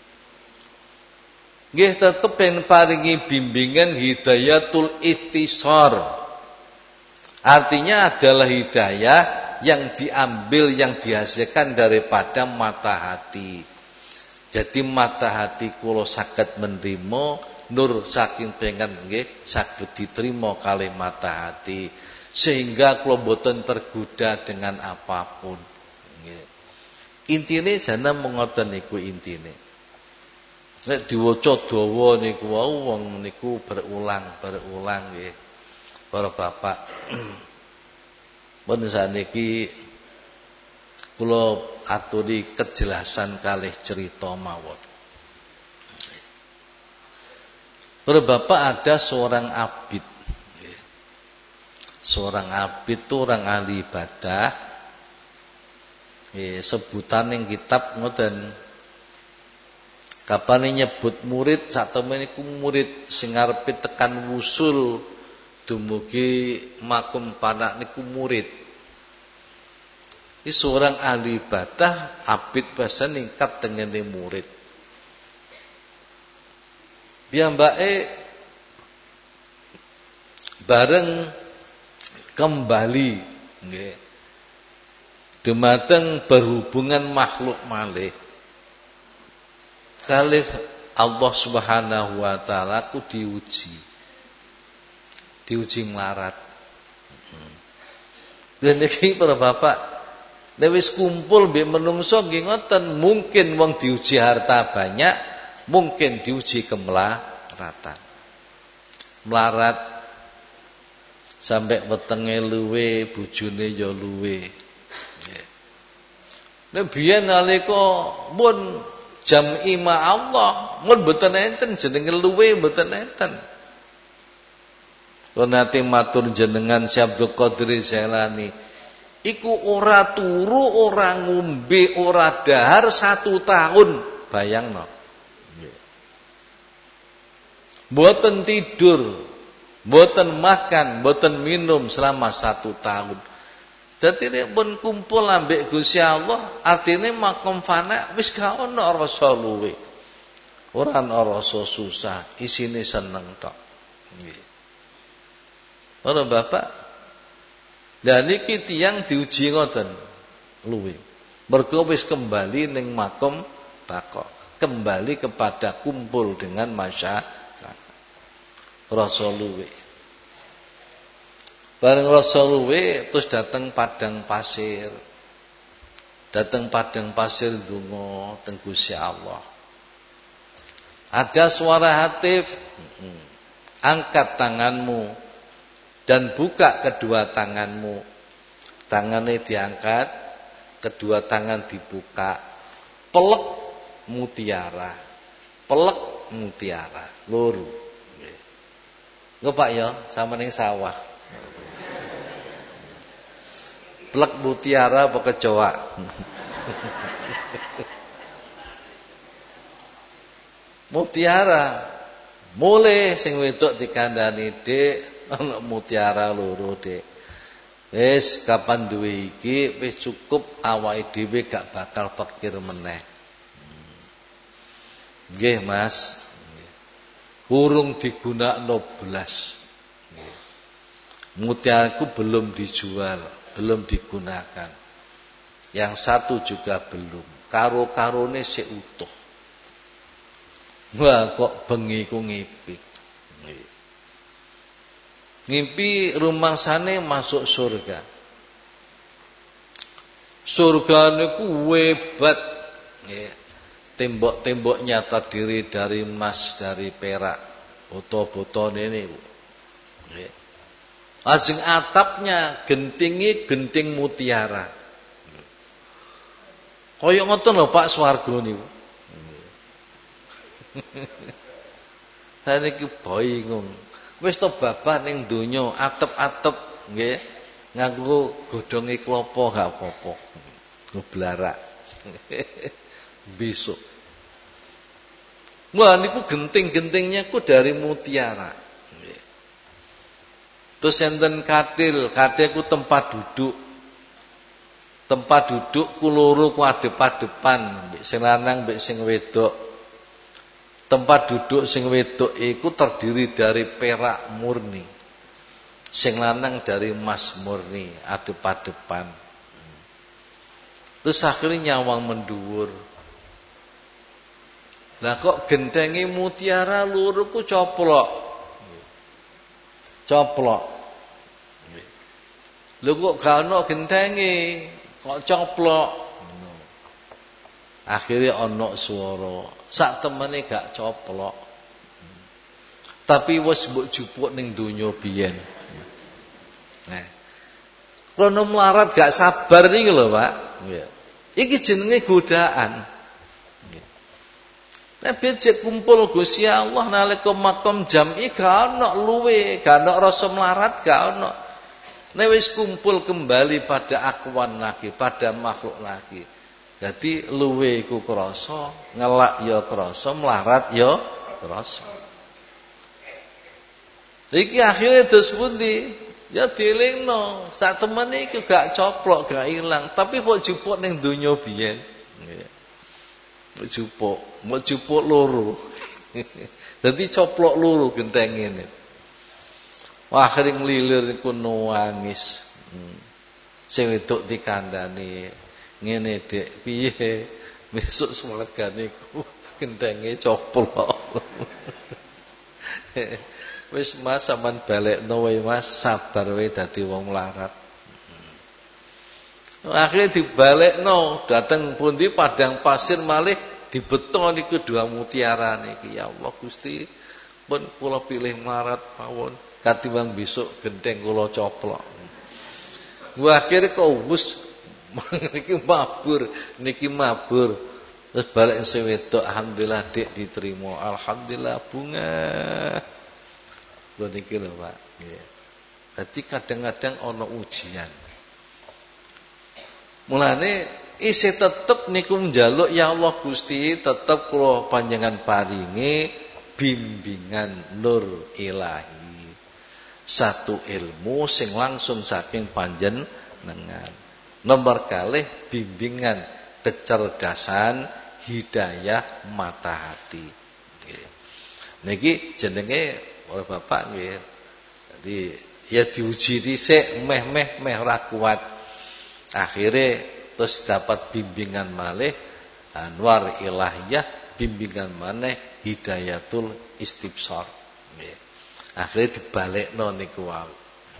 Nggih tetep pengen paringi bimbingan hidayatul iftisar. Artinya adalah hidayah yang diambil, yang dihasilkan daripada mata hati. Jadi mata hati kula saged menerima nur saking pengen nggih saged diterima kalih mata hati. Sehingga kula boten tergoda dengan apapun. Nggih. Intine jana mengoten niku intine. Nek diwaca dawa niku wau wong niku berulang, berulang nggih. Para bapak. Mun saniki kula aturi kejelasan kalih cerita mawon. Para bapak, ada seorang abid. Seorang abid itu orang ahli ibadah. Eh, sebutan yang kitab ngoten. Kapane nyebut murid satemene iku murid sing arepe tekan wusul dumugi makum panak niku murid. Iki seorang ahli ibadah abid bahasa ningkat tengene murid. Piyambake bareng kembali nggih. Dumateng berhubungan makhluk malih kalih Allah Subhanahu wa taala ku diuji. Diuji melarat. Dan iki para bapak, nek wis kumpul mbek menungso nggih ngoten, mungkin wong diuji harta banyak, mungkin diuji kemelaratan. Melarat sampai wetenge luwe, bojone ya luwe. Nek biyen nalika mun jam ima Allah, mun mboten enten jenenge luwe mboten enten. Kula nate matur jenengan Syekh Abdul Qadir Jailani, iku ora turu, ora ngombe, ora dahar satu tahun, bayangno. Mboten tidur, mboten makan, mboten minum selama satu tahun. Dadi nek pun kumpul ambek Gusti Allah, artine makom fana wis gak ana rasa luwe. Ora ana rasa susah, isine seneng tok. Nggih. Ora Bapak. Lah niki tiyang diuji ngoten luwe. Mergo wis kembali ning makom bako, kembali kepada kumpul dengan masyarakat. Rasa luwe. Bareng rasa luwe terus datang padang pasir. Datang padang pasir ndonga teng Gusti Allah. Ada suara hatif, angkat tanganmu dan buka kedua tanganmu. Tangannya diangkat, kedua tangan dibuka. Pelek mutiara. Pelek mutiara, loro. Nggih Pak ya, sama ning sawah. Plek mutiara apa kecoa? Mutiara. Mulih sing wedok dikandani, Dik, ana mutiara loro, Dik. Wis kapan duwe iki wis cukup, awake dhewe gak bakal pikir meneh. Nggih, Mas. urung digunakno blas. Mutiaraku belum dijual, belum digunakan. Yang satu juga belum. Karo-karone sik utuh. Wah, kok bengi ku ngimpi. Ngimpi rumangsane masuk surga. Surga niku hebat. Nggih. Tembok-temboknya terdiri dari emas, dari perak, boto-botone niku. Nggih. Lajeng atapnya gentingi genting mutiara. Kaya ngoten lho Pak swarga niku. Saniki bingung. Wis to babah ning donya atep-atep nggih nganggo godhonge klapa gak apa-apa. Ngeblarak. Besok. Wah niku genting-gentingnya ku dari mutiara. Terus enten katil, katil ku tempat duduk. Tempat duduk ku loro ku adep-adepan, mbek sing lanang mbek sing wedok. Tempat duduk sing wedok iku terdiri dari perak murni. Sing lanang dari emas murni, adep-adepan. Terus akhirnya nyawang mendhuwur. Lah kok gentenge mutiara loro ku coplok. Coplok. Lho kok gak ono gentenge, kok coplok. Akhirnya ono swara, sak temene gak coplok. Tapi wis mbok jupuk ning donya biyen. Nah. Krono melarat gak sabar iki lho, Pak. Nggih. Iki jenenge godaan. Nggih. Nek becik kumpul Gusti Allah nalika makom jami gak ono luwe, gak ono rasa melarat gak ono. Nek wis kumpul kembali pada akwan lagi, pada makhluk lagi. Jadi luwe iku krasa, ngelak ya krasa, melarat ya krasa. Iki akhirnya terus pundi? Ya dielingno, sak temene iki gak coplok, gak ilang, tapi kok jupuk ning donya biyen. Nggih. Mbok jupuk, mbok jupuk loro. Dadi coplok loro genteng ngene. Wah, akhire nglilir iku nangis. Hmm. Sing wedok dikandani ngene Dek, piye besok swelegane iku gendenge coplok. Wis Mas sampean balekno wae Mas, sabar wae dadi wong melarat. Akhirnya dibalekno, dateng pundi padang pasir malih dibeto niku dua mutiara niki. Ya Allah Gusti, pun kula pilih melarat mawon, katimbang besok gendeng kula coplok. Gua akhirnya kok wis niki mabur, niki mabur. Terus balik sing wedok, alhamdulillah Dik diterima. Alhamdulillah bunga. Lho niki lho Pak. Nggih. Dadi kadang-kadang ana ujian. Mulane isih tetep niku njaluk ya Allah Gusti, tetep kula panjenengan paringi bimbingan nur ilahi. Satu ilmu sing langsung saking panjenengan. Nomor kalih bimbingan kecerdasan hidayah mata hati. Nggih. Niki jenenge oleh Bapak nggih. Jadi ya diuji dhisik meh-meh meh ora kuat. Akhire terus dapat bimbingan malih anwar ilahiyah, bimbingan maneh hidayatul istibsar. Nggih. Akhire dibalekno niku wae.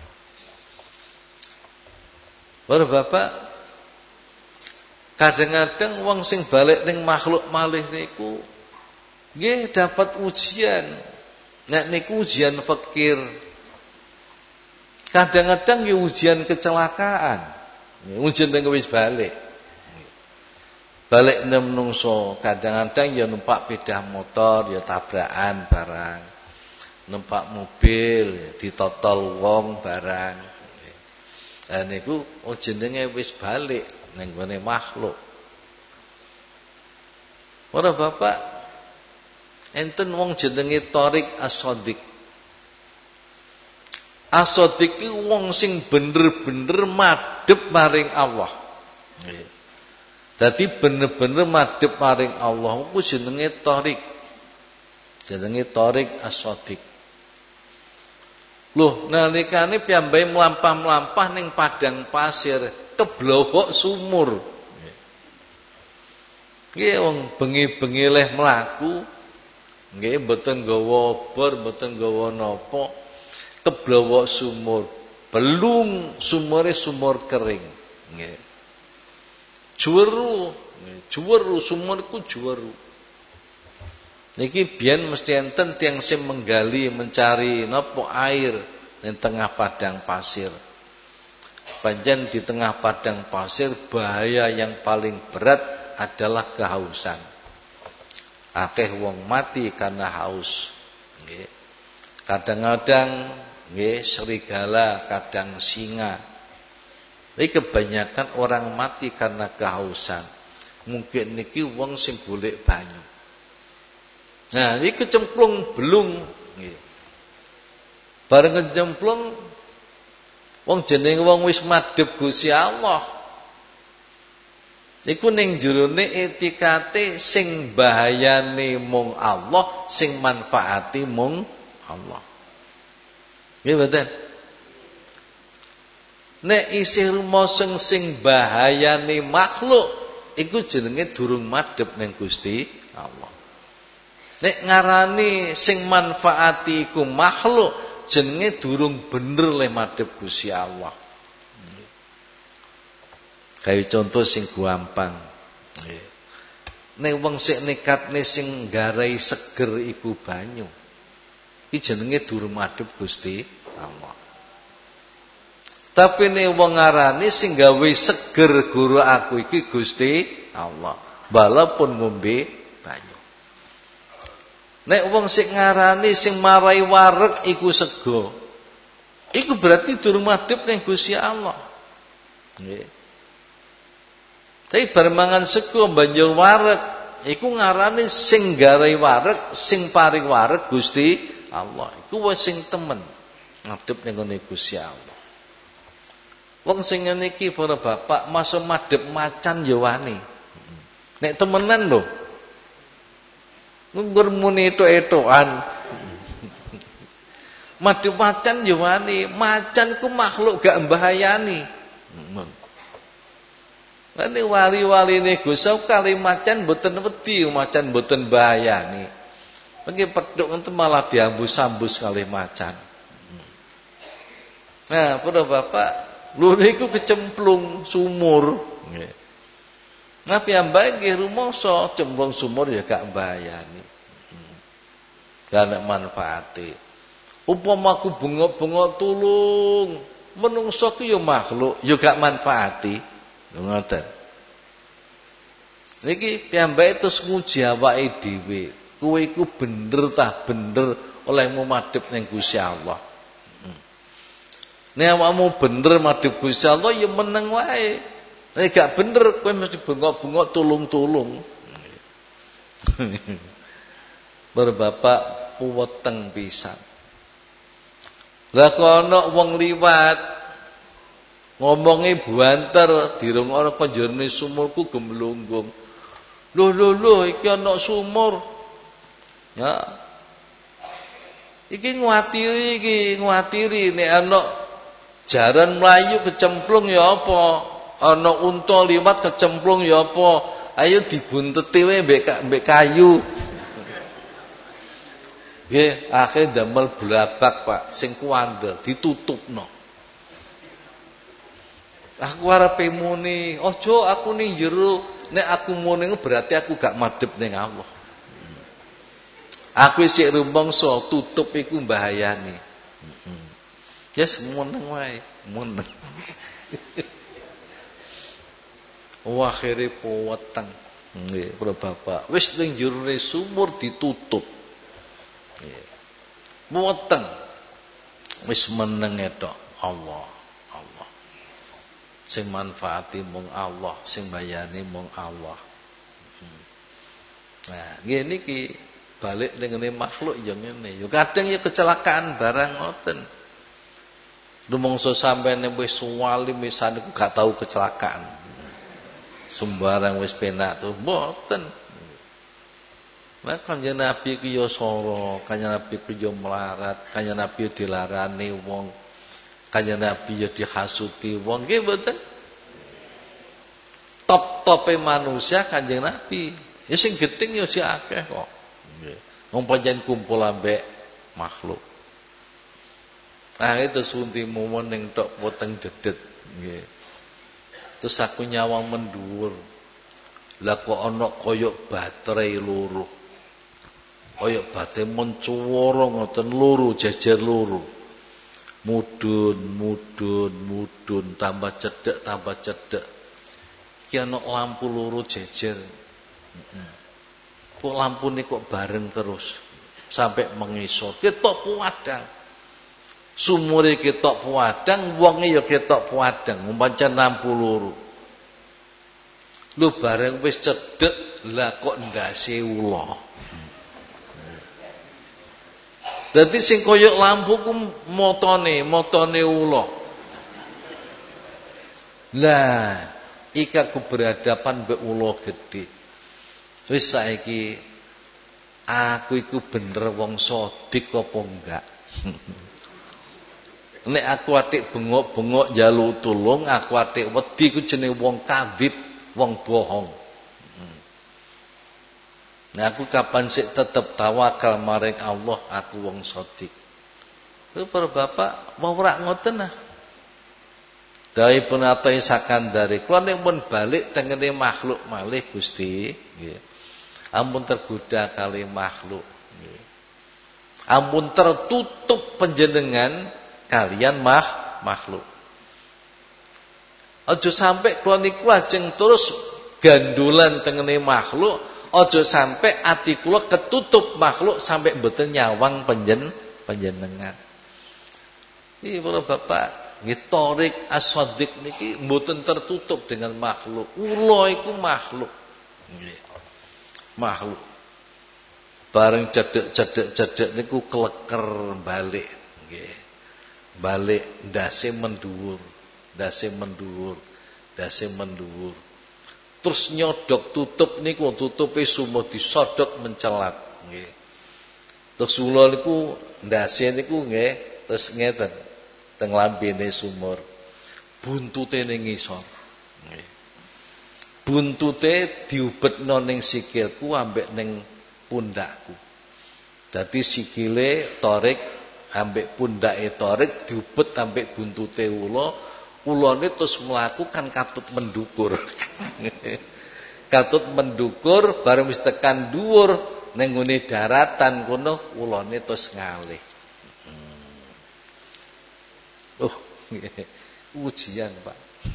Para Bapak, kadang-kadang wong sing balik ning makhluk malih niku nggih dapat ujian. Nek niku ujian fakir. Kadang-kadang ya ujian kecelakaan. Ujian ning wis balik. Balik menungso, kadang-kadang ya numpak sepeda motor ya tabrakan barang. Numpak mobil ya ditotol wong barang. Lah niku oh jenenge wis balik ning gone makhluk. Para Bapak, enten wong jenenge Thariq As-Shadiq. As-Shadiq ki wong sing bener-bener madhep maring Allah. Nggih. Dadi bener-bener madhep maring Allah ku jenenge Thariq. Jenenge Thariq As-Shadiq. Loh, nalikane piyambake mlampah-mlampah ning padang pasir, keblowok sumur. Nggih wong bengi-bengi leh mlaku, nggih mboten nggawa obor, mboten nggawa napa, keblowok sumur. Belum sumure sumur kering. Nggih. Juweru, juweru sumurku juweru. Niki biyen mesti enten tiyang sing menggali mencari napa air di tengah padang pasir. Panjen di tengah padang pasir bahaya yang paling berat adalah kehausan. Akeh wong mati karena haus. Nggih. Kadang-kadang nggih serigala, kadang singa. Tapi kebanyakan orang mati karena kehausan. Mungkin niki wong sing golek banyu. Nah, ini kecemplung belum. Bareng kecemplung, wong jeneng wong wis madhep Gusti Allah. Iku ning jerone etikate sing bahayane mung Allah, sing manfaati mung Allah. Nggih mboten? Nek isih rumoseng sing bahayane makhluk, iku jenenge durung madhep ning Gusti Allah. Nek ngarani sing manfaati iku makhluk, jenenge durung bener le madhep Gusti Allah. Kayak contoh sing gampang. Nek wong sik nekatne sing garai seger iku banyu. Iki jenenge durung madhep Gusti Allah. Tapi nek wong ngarani sing gawe seger guru aku iki Gusti Allah, walaupun ngombe banyu. Nek wong sing ngarani sing marai wareg iku sego, iku berarti durung madhep ning Gusti Allah. Nggih. Tapi bar mangan sego banjur wareg, iku ngarani sing garai wareg, sing paring wareg Gusti Allah. Iku wis sing temen madhep ning ngene Gusti Allah. Wong sing ngene iki para bapak masuk madhep macan ya wani. Nek temenan lho. Nggur muni etok-etokan. Madhep macan ya wani, macan ku makhluk gak mbahayani. Lan wali-waline Gusti kali macan mboten wedi, macan mboten bahayani. Mengki pedhuk enten malah diambus-ambus kali macan. Nah, para bapak, lho niku kecemplung sumur. Nggih. Nah piyambake nggih rumangsa cemplung sumur ya gak mbayani. Gak ana manfaate. Upama aku bengok-bengok tulung, menungso ku ya makhluk, ya gak manfaati. Ngoten. Niki piyambake terus nguji awake dhewe. Kowe iku bener tah bener olehmu madhep ning Gusti Allah. Nek awakmu bener madhep Gusti Allah ya meneng wae. Nek gak bener kowe mesti bengok-bengok tulung-tulung. Berbapak puweteng pisan. Lah kok ana wong liwat ngomongi buanter dirung ana panjenengane sumurku gemlunggung. Lho lho lho iki ana sumur. Ya. Iki nguatiri iki nguatiri nek ana jaran mlayu kecemplung ya apa? Ana unta liwat kecemplung ya apa? Ayo dibunteti wae mbek mbek kayu. Nggih, akhire damel blabak, Pak, sing kuandel ditutupno. Aku arepe muni, aja aku ning jero, nek aku muni berarti aku gak madhep ning Allah. Aku isih rumangsa tutup iku mbahayane. Heeh. Yes, meneng wae, meneng. Wah, akhire puweteng. Nggih, para bapak, wis ning jerone sumur ditutup. Nggih. Puweteng. Wis meneng tok Allah, Allah. Sing manfaati mung Allah, sing bayani mung Allah. Nah, nggih niki balik ning ngene makhluk ya ngene. Ya kadang ya kecelakaan barang ngoten. Rumangsa sampeyan wis wali misane gak tahu kecelakaan. Sembarang wis penak tuh mboten. Nah Kanjeng Nabi ku ya sora, Kanjeng Nabi ku ya melarat, Kanjeng Nabi dilarani wong, Kanjeng Nabi ya dihasuti wong, nggih mboten? Top-tope manusia Kanjeng Nabi. Ya sing geting ya si akeh kok. Nggih. Wong pancen kumpul ambek makhluk. Nah itu sunti momon ning tok weteng dedet, nggih. Terus aku nyawang mendhuwur. Lah kok ana kaya baterai loro. Kaya baterai mencuwara ngoten loro jejer loro. Mudun, mudun, mudun tambah cedhek, tambah cedhek. Ki ana lampu loro jejer. Heeh. Kok lampune kok bareng terus sampai mengisor. Ketok puwadang. Sumure ketok puwadang, wonge ya ketok puwadang, pancen lampu loro. Lu bareng wis cedhek, lah kok ndase ula. Dadi sing koyok lampu ku motone, motone ula. Lah, iki aku berhadapan mbek ula gedhe. Wis saiki aku iku bener wong sodik apa enggak? Nek aku atik bengok-bengok njaluk tulung, aku atik wedi ku jenenge wong kadzib, wong bohong. Nah aku kapan sik tetep tawakal maring Allah, aku wong sodik. Lho para bapak mau ora ngoten nah. Dawuhipun Atha'i Sakandari, kula nek mun balik tengene makhluk malih Gusti, nggih. Ampun tergoda kali makhluk, nggih. Ampun tertutup panjenengan kalian mah makhluk. Aja sampai kula niku lajeng terus gandulan tengene makhluk, aja sampai ati kula ketutup makhluk sampai mboten nyawang panjen panjenengan. Iki para bapak, nggih Thoriq As-Shadiq niki mboten tertutup dengan makhluk. Ula iku makhluk. Nggih. Makhluk. Bareng cedhek-cedhek-cedhek niku kleker balik, nggih. Balik ndase mendhuwur, ndase mendhuwur, ndase mendhuwur. Terus nyodok tutup niku tutupe sumuh disodok mencelat, nggih. Terus ula niku ndase niku nggih terus ngeten teng lambene sumur. Buntute ning ngisor. Nggih. Buntute diubetno ning sikilku ambek ning pundakku. Dadi sikile Thoriq ambek pundake Thoriq diubet ambek buntute ula, ulane terus melakukan katut mendukur. Katut mendukur bareng wis tekan dhuwur ning ngene daratan kono ulane terus ngalih. Hmm. Oh, ujian, Pak.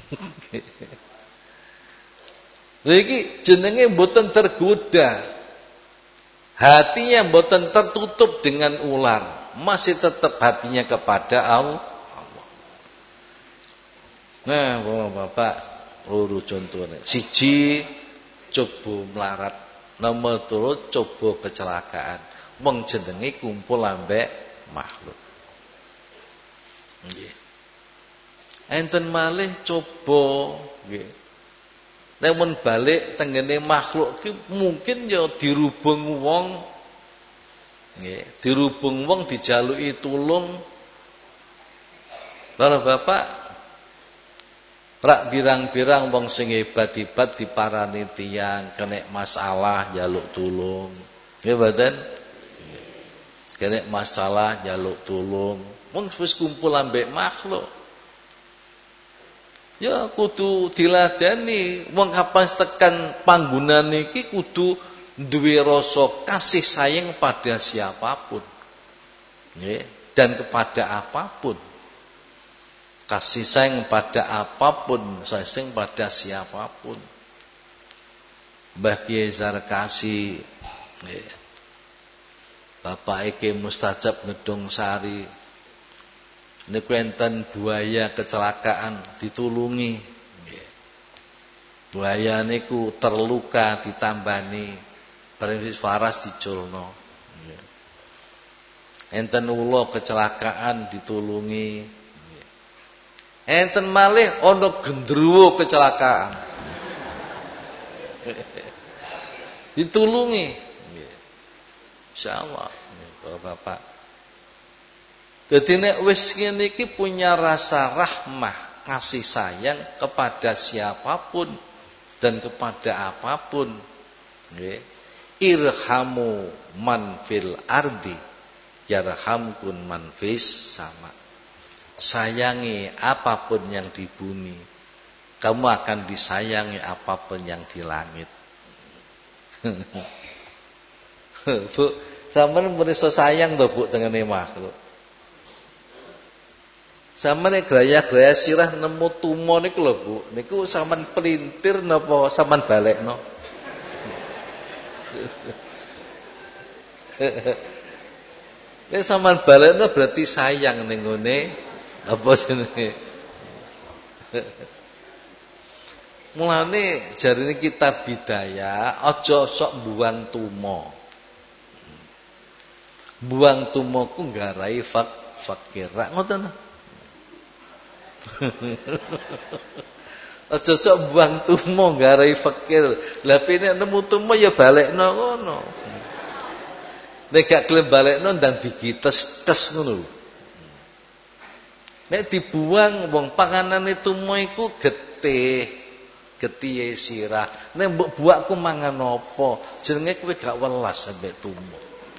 Lha iki jenenge mboten tergoda. Hatinya mboten tertutup dengan ular, masih tetap hatinya kepada Allah. Nah, Bapak, loro contone. Siji coba melarat, nomor telu coba kecelakaan. Wong jenenge kumpul ambek makhluk. Nggih. Enten malih coba nggih. Nek mun balik tengene makhluk ki mungkin ya dirubung wong. Nggih, dirubung wong dijaluki tulung. Para bapak rak birang-birang wong sing hebat-hebat diparani tiyang kena masalah njaluk tulung. Nggih mboten? Kena masalah njaluk tulung. Mun wis kumpul ambek makhluk. Ya kudu diladani wong kapan tekan panggonan iki kudu duwe rasa kasih sayang pada siapapun. Nggih, dan kepada apapun. Kasih sayang pada apapun, sayang pada siapapun. Mbah Kiai Zarkasi, nggih. Bapak Eke Mustajab Ngedong Sari. Niku enten buaya kecelakaan ditulungi. Nggih. Buaya niku terluka ditambani bareng wis waras diculno. Nggih. Enten ula kecelakaan ditulungi. Nggih. Enten malih ana gendruwo kecelakaan. Ditulungi. Nggih. Insyaallah para bapak. Dadi nek wis ngene iki punya rasa rahmah, kasih sayang kepada siapapun dan kepada apapun, nggih. Irhamu man fil ardi yarhamkun man fis sama. Sayangi apapun yang di bumi, kamu akan disayangi apapun yang di langit. Bu, sampeyan mun iso sayang to Bu tengene makhluk. Sampeyan graya-graya sirah nemu tumo niku lho Bu, niku sampeyan pelintir napa sampeyan balekno? Nek sampeyan balekno berarti sayang ning ngene apa jenenge? Mulane jarine kitab Bidayah aja sok buang tumo. Buang tumo ku nggarai fak fakir. Ra ngoten. Aja sok buang tumo nggarai fakir. Lah nek nemu tumo ya balekno ngono. Nek gak gelem balekno ndang digites-tes ngono. Nek dibuang wong panganane tumo iku getih, getihe sirah. Nek mbok buakku mangan apa? Jenenge kowe gak welas sampe tumo.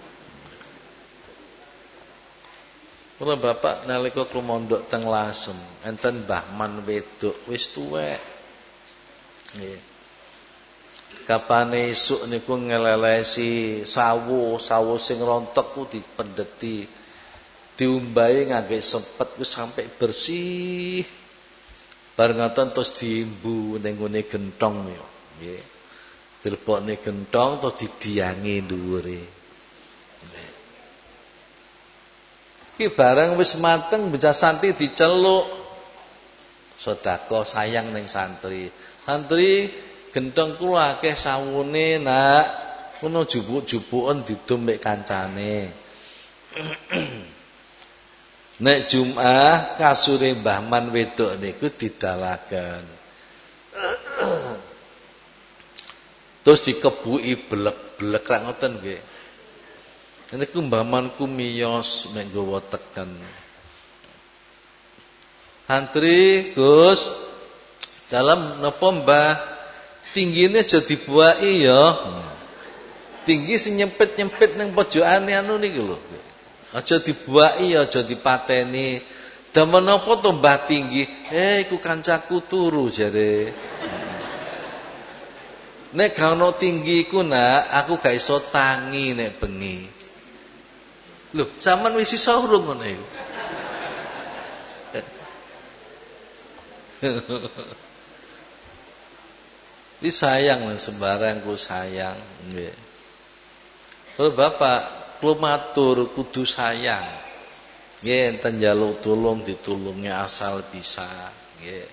Ora bapak nalika kula mondok teng Lasem, enten Mbah Man wedok wis tuwek. Nggih. Kapane esuk niku ngelelesi sawo, sawo sing rontok ku dipendeti. Diumbahi ngangge sepet wis sampai bersih. Bareng ngoten terus diimbu ning ngene gentong ya. Nggih. Dilebokne gentong terus didiangi dhuwure. Ki barang wis mateng bocah santri diceluk. Sedekah sayang ning santri. Santri gentong kula akeh sawune nak. Kuno jupuk-jupuken didum mek kancane. Nek Jumat kasure Mbah Man wedok niku didalaken. Terus dikebuki blek-blek ra ngoten nggih. Niku Mbah Man ku miyos mek nggawa teken. Santri, Gus, dalam napa Mbah? Tinggine aja dibuaki ya. Tinggi sing nyempit-nyempit ning pojokane anu niku lho. Aja dibuaki ya, aja dipateni. Damen napa to Mbah tinggi? Eh iku kancaku turu jare. Nek gak ono tinggi iku nak, aku gak iso tangi nek bengi. Lho, sampean wis iso urung ngono iku. Ini sayang lan sembarang ku sayang nggih. Kalau Bapak kula matur kudu sayang. Nggih enten njaluk tulung ditulungi asal bisa nggih.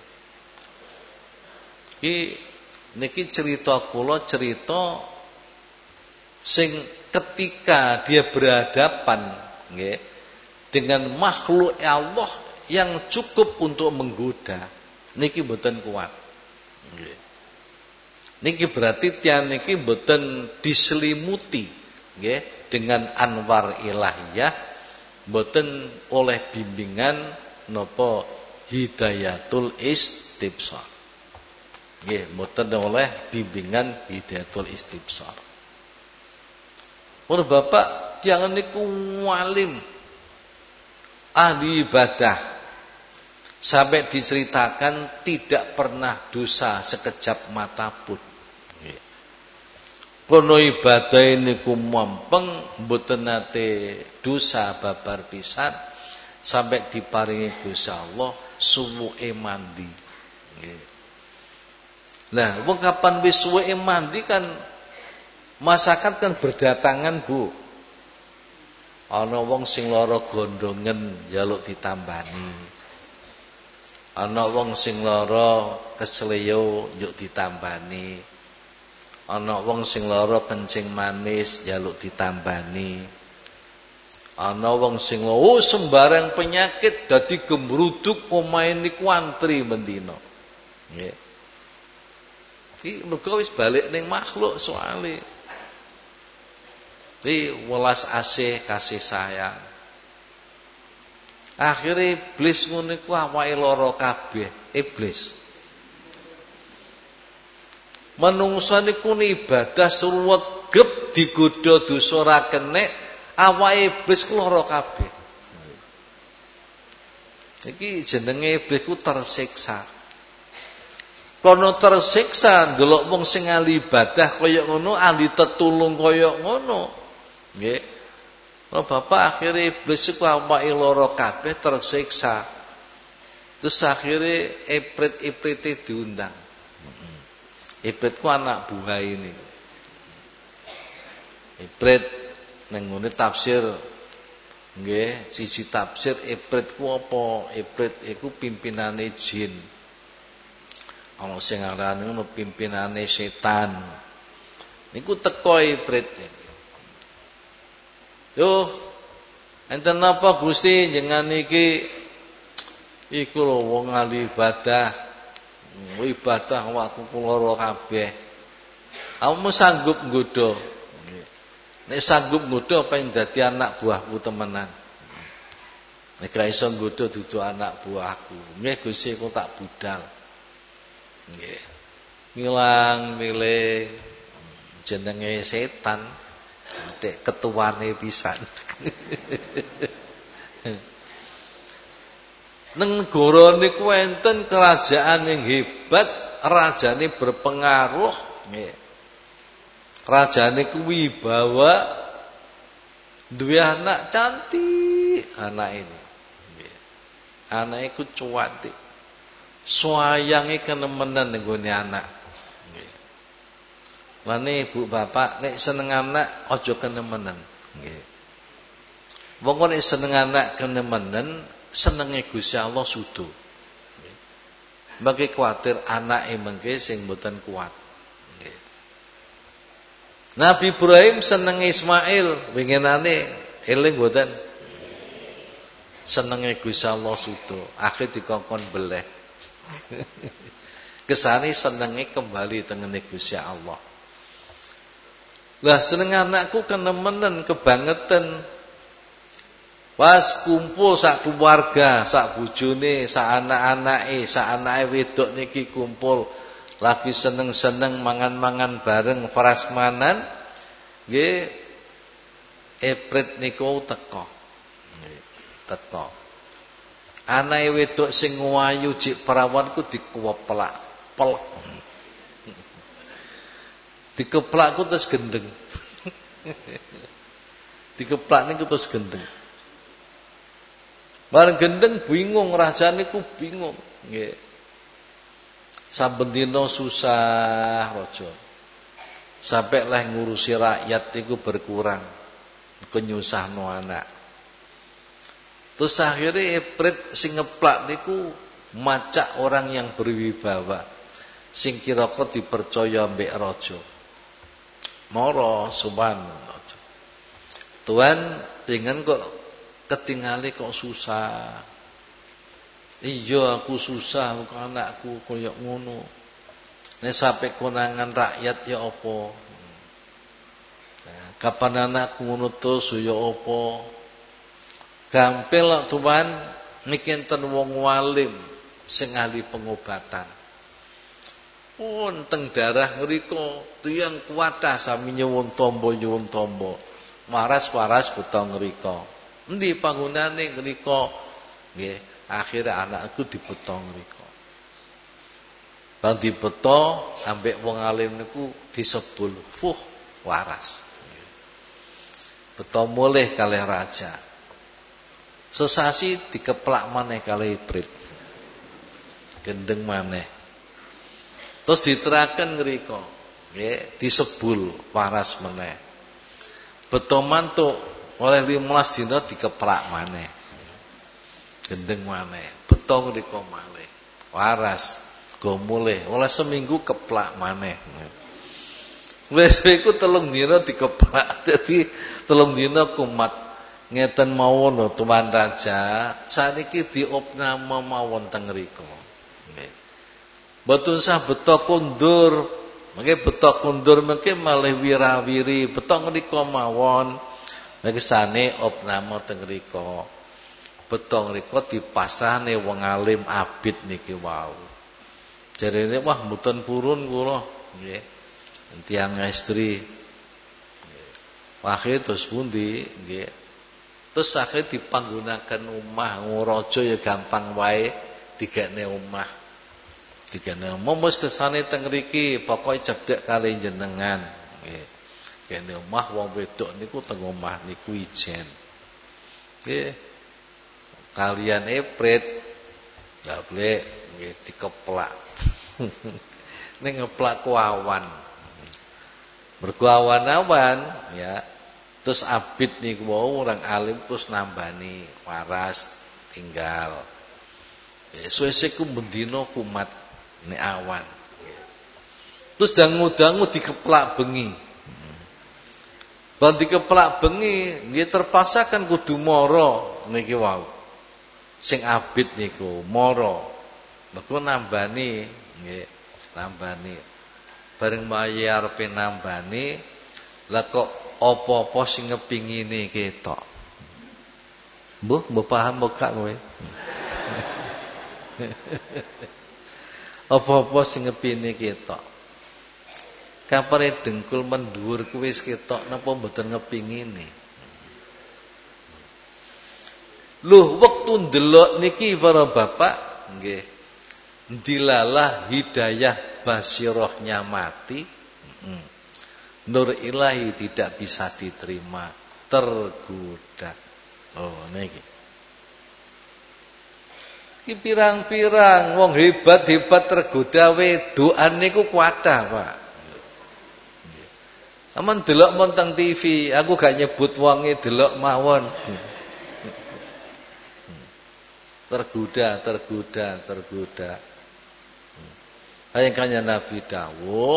Iki niki cerita kula cerita sing ketika dia berhadapan nggih dengan makhluk Allah yang cukup untuk menggoda niki mboten kuat nggih. Niki berarti tiyang niki mboten diselimuti nggih dengan anwar ilahiyah, mboten oleh bimbingan napa hidayatul istibsar. Nggih, mboten oleh bimbingan hidayatul istibsar. Ora Bapak tiyang niku walim ahli ibadah. Sampai diceritakan tidak pernah dosa sekejap mata pun. Nggih. Kono ibadah niku mumpeng mboten nate dosa babar pisan sampai diparingi Gusti Allah suwuke mandi. Nggih. Nah, wong kapan wis suwuke mandi kan masyarakat kan berdatangan, Bu. Ana wong sing lara gondongen njaluk ditambani. Ana wong sing lara kesleyo njuk ditambani. Ana wong sing lara kencing manis njaluk ditambani. Ana wong sing oh sembarang penyakit dadi gembruduk omahe niku antri mendina. Nggih. Iki mergo wis balik ning makhluk soalé. Iki welas asih kasih sayang. Akhire iblis ngono iku awake lara kabeh, iblis. Manungsa niku ibadah suwegep digodha dosa ora kenek, awake iblis ku lara kabeh. Iki jenenge iblis ku tersiksa. Kono tersiksa ndelok wong sing ahli ibadah kaya ngono, ahli tetulung kaya ngono. Nggih. Lah bapak akhire iblis iku awake lara kabeh tersiksa. Terus akhire iprit-iprite diundang. Ibrit ku anak buah ini. Ibrit ning ngene tafsir nggih, siji tafsir ibrit ku apa? Ibrit iku pimpinane jin. Ana sing ngarani ngono pimpinane setan. Niku teko ibrit. Yo, enten napa Gusti jenengan iki iku lho wong ahli ibadah. Ibadah waktu kula kabeh. Kamu sanggup nggodha. Nek sanggup nggodha pengen dadi anak buahku temenan. Nek ra iso nggodha dudu anak buahku. Nggih Gusti kok tak budal. Nggih. Milang milih jenenge setan. Dek ketuane pisan. Neng negara niku enten kerajaan yang hebat, rajane berpengaruh, nggih. Rajane ku wibawa, duwe anak cantik, anak ini. Nggih. Anake ku cuantik. Sayange kenemenan nggone anak. Nggih. Lane ibu bapak nek seneng anak aja kenemenan, nggih. Wong nek seneng anak kenemenan senenge Gusti Allah sudo. Mangke kuwatir anake mengke sing mboten kuat. Nggih. Nabi Ibrahim senenge Ismail, winginane eling mboten? Senenge Gusti Allah sudo, akhir dikongkon beleh. Kesane senenge kembali tengene Gusti Allah. Lah seneng anakku kenemenen kebangetan. Pas kumpul sak keluarga, sak bojone, sak anak-anake, sak anake wedok niki kumpul lagi seneng-seneng mangan-mangan bareng prasmanan, nggih iprit niku teka. Nggih, teka. Anake wedok sing ayu jek perawan ku dikeplak, pelek. Dikeplak ku terus gendeng. Dikeplak niku terus gendeng. Bareng gendeng bingung, raja niku bingung. Nggih. Saben dina susah raja. Sampai lah ngurusi rakyat niku berkurang. Kenyusahno anak. Terus akhirnya iprit sing ngeplak niku macak orang yang berwibawa. Sing kira-kira dipercaya mbek raja. Mara sowan raja. Tuan pengen kok ketinggali kok susah. Iya aku susah kok anakku koyo ngono. Nek sampe konangan rakyat ya apa? Nah, kapan anakku ngono terus ya apa? Gampil kok tuan niki enten wong walim sing ahli pengobatan. Oh, teng darah ngriko tiyang kuwatah sami nyuwun tombo nyuwun tombo. Waras-waras beto ngriko. Endi panggonane ngriko? Nggih, akhire anakku dibeto ngriko. Bang dibeto ambek wong alim niku disebul, fuh waras. Beto mulih kalih raja. Sesasi dikeplak maneh kalih iprit. Gendeng maneh. Terus diteraken ngriko, nggih, disebul waras meneh. Beto mantuk oleh lima belas dina dikeplak maneh. Gendeng maneh, beto ngriko malih. Waras, go mulih, oleh seminggu keplak maneh. Wis iku telung dina dikeplak. Dadi telung dina kumat. Ngeten mawon lho Tuan Raja, saniki diopname mawon teng mriku. Nggih. Mboten sah beto kondur Mengke betok kundur mengke malih wirawiri, betok ngrika mawon. Mengke sane opname teng ngrika. Betok ngrika dipasane wong alim abid niki wau. Jarene wah mboten purun kula nggih. Tiyang istri. Akhire terus pundi nggih. Terus akhire dipanggunakan omah raja ya gampang wae digekne omah. Digekne omah wis kesane teng mriki pokoke cedhek kali jenengan nggih. Kene omah wong wedok niku teng omah niku ijen. Nggih. Kalian eprit enggak boleh nggih dikeplak. Ning ngeplak ku awan. Mergo awan-awan ya. Terus abid niku wau orang alim terus nambani waras tinggal. Ya suwe-suwe ku bendina kumat nek awan. Terus dangu-dangu dikeplak bengi. Bar dikeplak bengi nggih terpaksa kan kudu mara niki wau. Sing abid niku mara. Mergo nambani nggih, nambani. Bareng bayi arepe nambani, lah kok apa-apa sing ngepingine ketok. Mbuh, mbok paham mbok gak kowe? Apa-apa sing ngepine ketok. Kapare dengkul mendhuwur kuwi wis ketok napa mboten ngepingine. Lho, wektu ndelok niki para bapak nggih. Dilalah hidayah basirahnya mati. Hmm. Nur ilahi tidak bisa diterima, tergoda. Oh niki. Iki pirang-pirang wong hebat-hebat tergoda wedokan niku kuatah, Pak. Aman delok mon teng T V, aku gak nyebut wonge delok mawon. Tergoda, tergoda, tergoda. Hayangkanya Nabi dawuh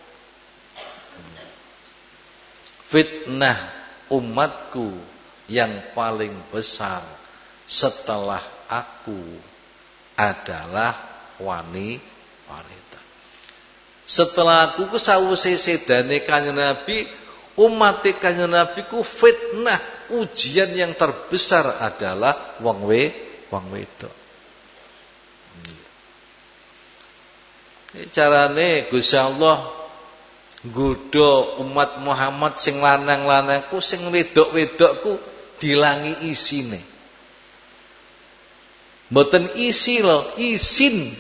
fitnah umatku yang paling besar setelah aku adalah wanita. Setelah aku ku sawise sedane Kanjeng Nabi, umat Kanjeng Nabi ku fitnah, ujian yang terbesar adalah wong we, wong wedok. Carane Gusti Allah nggodha umat Muhammad sing lanang-lanangku sing wedok-wedokku dilangi isine. Mboten isi lho, isin.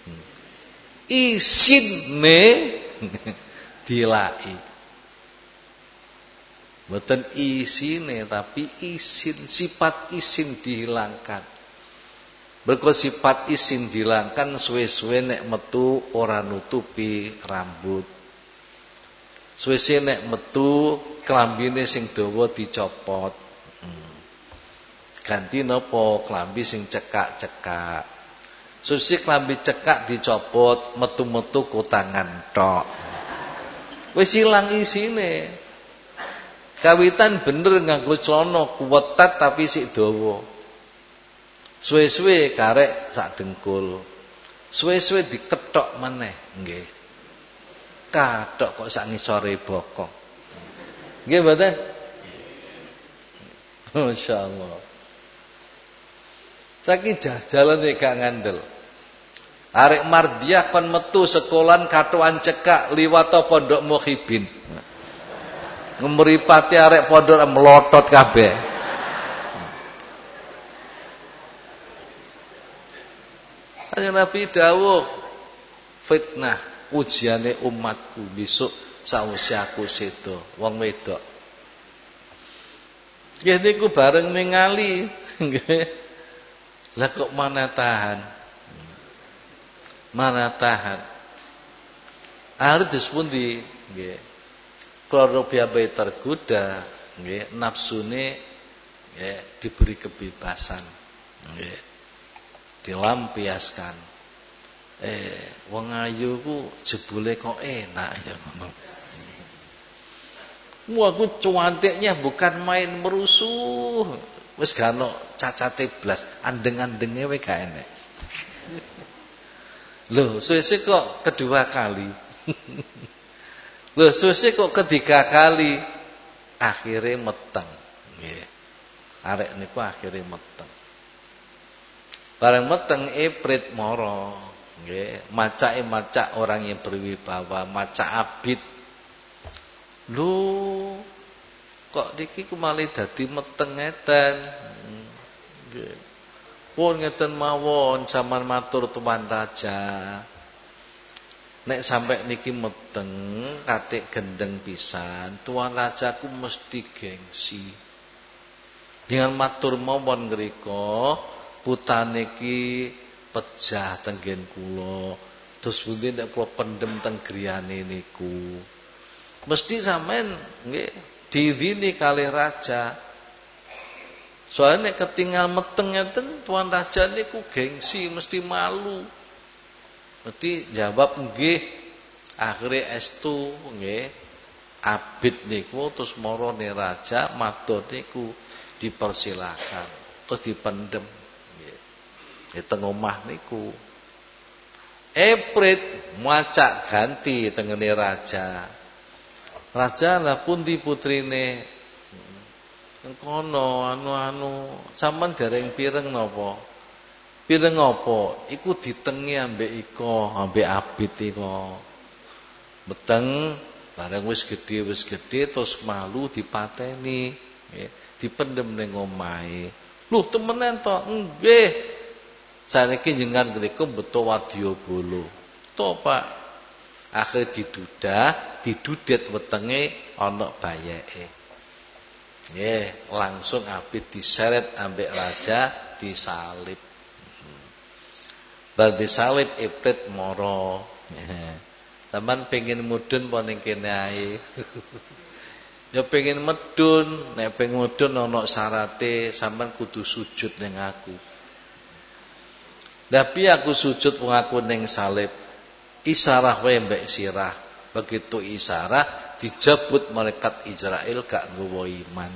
Isine dilai. Mboten isine tapi isin, sifat isin dihilangkan. Mergo sifat isin dihilangkan suwe-suwe nek metu ora nutupi rambut. Suwe-suwe nek metu klambine sing dawa dicopot. Hmm. Ganti napa klambi sing cekak-cekak. Suwe-suwe klambi cekak dicopot, metu-metu kutangan tok. Wis ilang isine. Kawitan bener nganggo celana kuwetat tapi sik dawa. Suwe-suwe karek sak dengkul. Suwe-suwe dikethok meneh, nggih. Kathok kok sak ngisore bokong. Nggih mboten? Masyaallah. Saiki jajalane gak ngandel. Arek Mardiah kon metu sekolahan katokan cekak liwat pondok Muhibin. Ngemripati arek pondok melotot kabeh. Kanjeng Nabi dawuh fitnah ujiane umatku besok sawise aku sedo wong wedok. Nggih niku bareng ningali nggih. Lah kok mana tahan? Mana tahan? Arep dispundi nggih. Kula piye tergoda nggih nafsune nggih diberi kebebasan nggih. Dilampiaskan. Eh, wong ayu ku jebule kok enak ya ngono. Mu aku cuantiknya bukan main merusuh. Wis gak ono cacate blas, andeng-andenge wae gak enek. Lho, suwe-suwe kok kedua kali. Lho suwe kok ketiga kali akhirnya meteng. Nggih. Arek niku akhirnya meteng. Bareng meteng Iprit mara. Nggih, macake macak orang yang berwibawa, macak abid. Lho, kok niki ku malih dadi meteng ngeten. Nggih. Pun ngeten mawon sampean matur tuan raja. Nek sampai niki meteng katik gendeng pisan, tuan rajaku mesti gengsi. Dengan matur mawon ngrika, putane iki pejah tenggen kula. Terus pundi nek kula pendem teng griyane niku. Mesti sampean nggih diidini kalih raja. Soalnya nek ketinggal meteng ngeten tuan raja niku gengsi, mesti malu. Mesti jawab nggih. Akhire estu nggih. Abid niku terus marane raja matur niku dipersilakan. Terus dipendem. Di teng omah niku Iprit macak ganti tengene raja. Raja lah pundi putrine kono anu-anu sampean dereng pireng napa? Pireng apa? Iku ditengi ambek iko, ambek abid iko. Beteng bareng wis gedhe wis gedhe terus malu dipateni, nggih, dipendem ning omahe. Lho temenan to? Nggih. Saniki jenengan mriku beto wadyabala. To, Pak. Akhire didudah, didudet wetenge ana bayeke. Nggih, langsung abid diseret ambek raja disalib. Bar disalib Iprit mara. Taman pengen mudhun apa ning kene ae. Ya pengen medhun, nek pengen mudhun ana syarate sampean kudu sujud ning aku. Tapi aku sujud wong aku ning salib. Isarah wae mbek sirah. Begitu isarah dijabut malaikat Israel gak nggawa iman.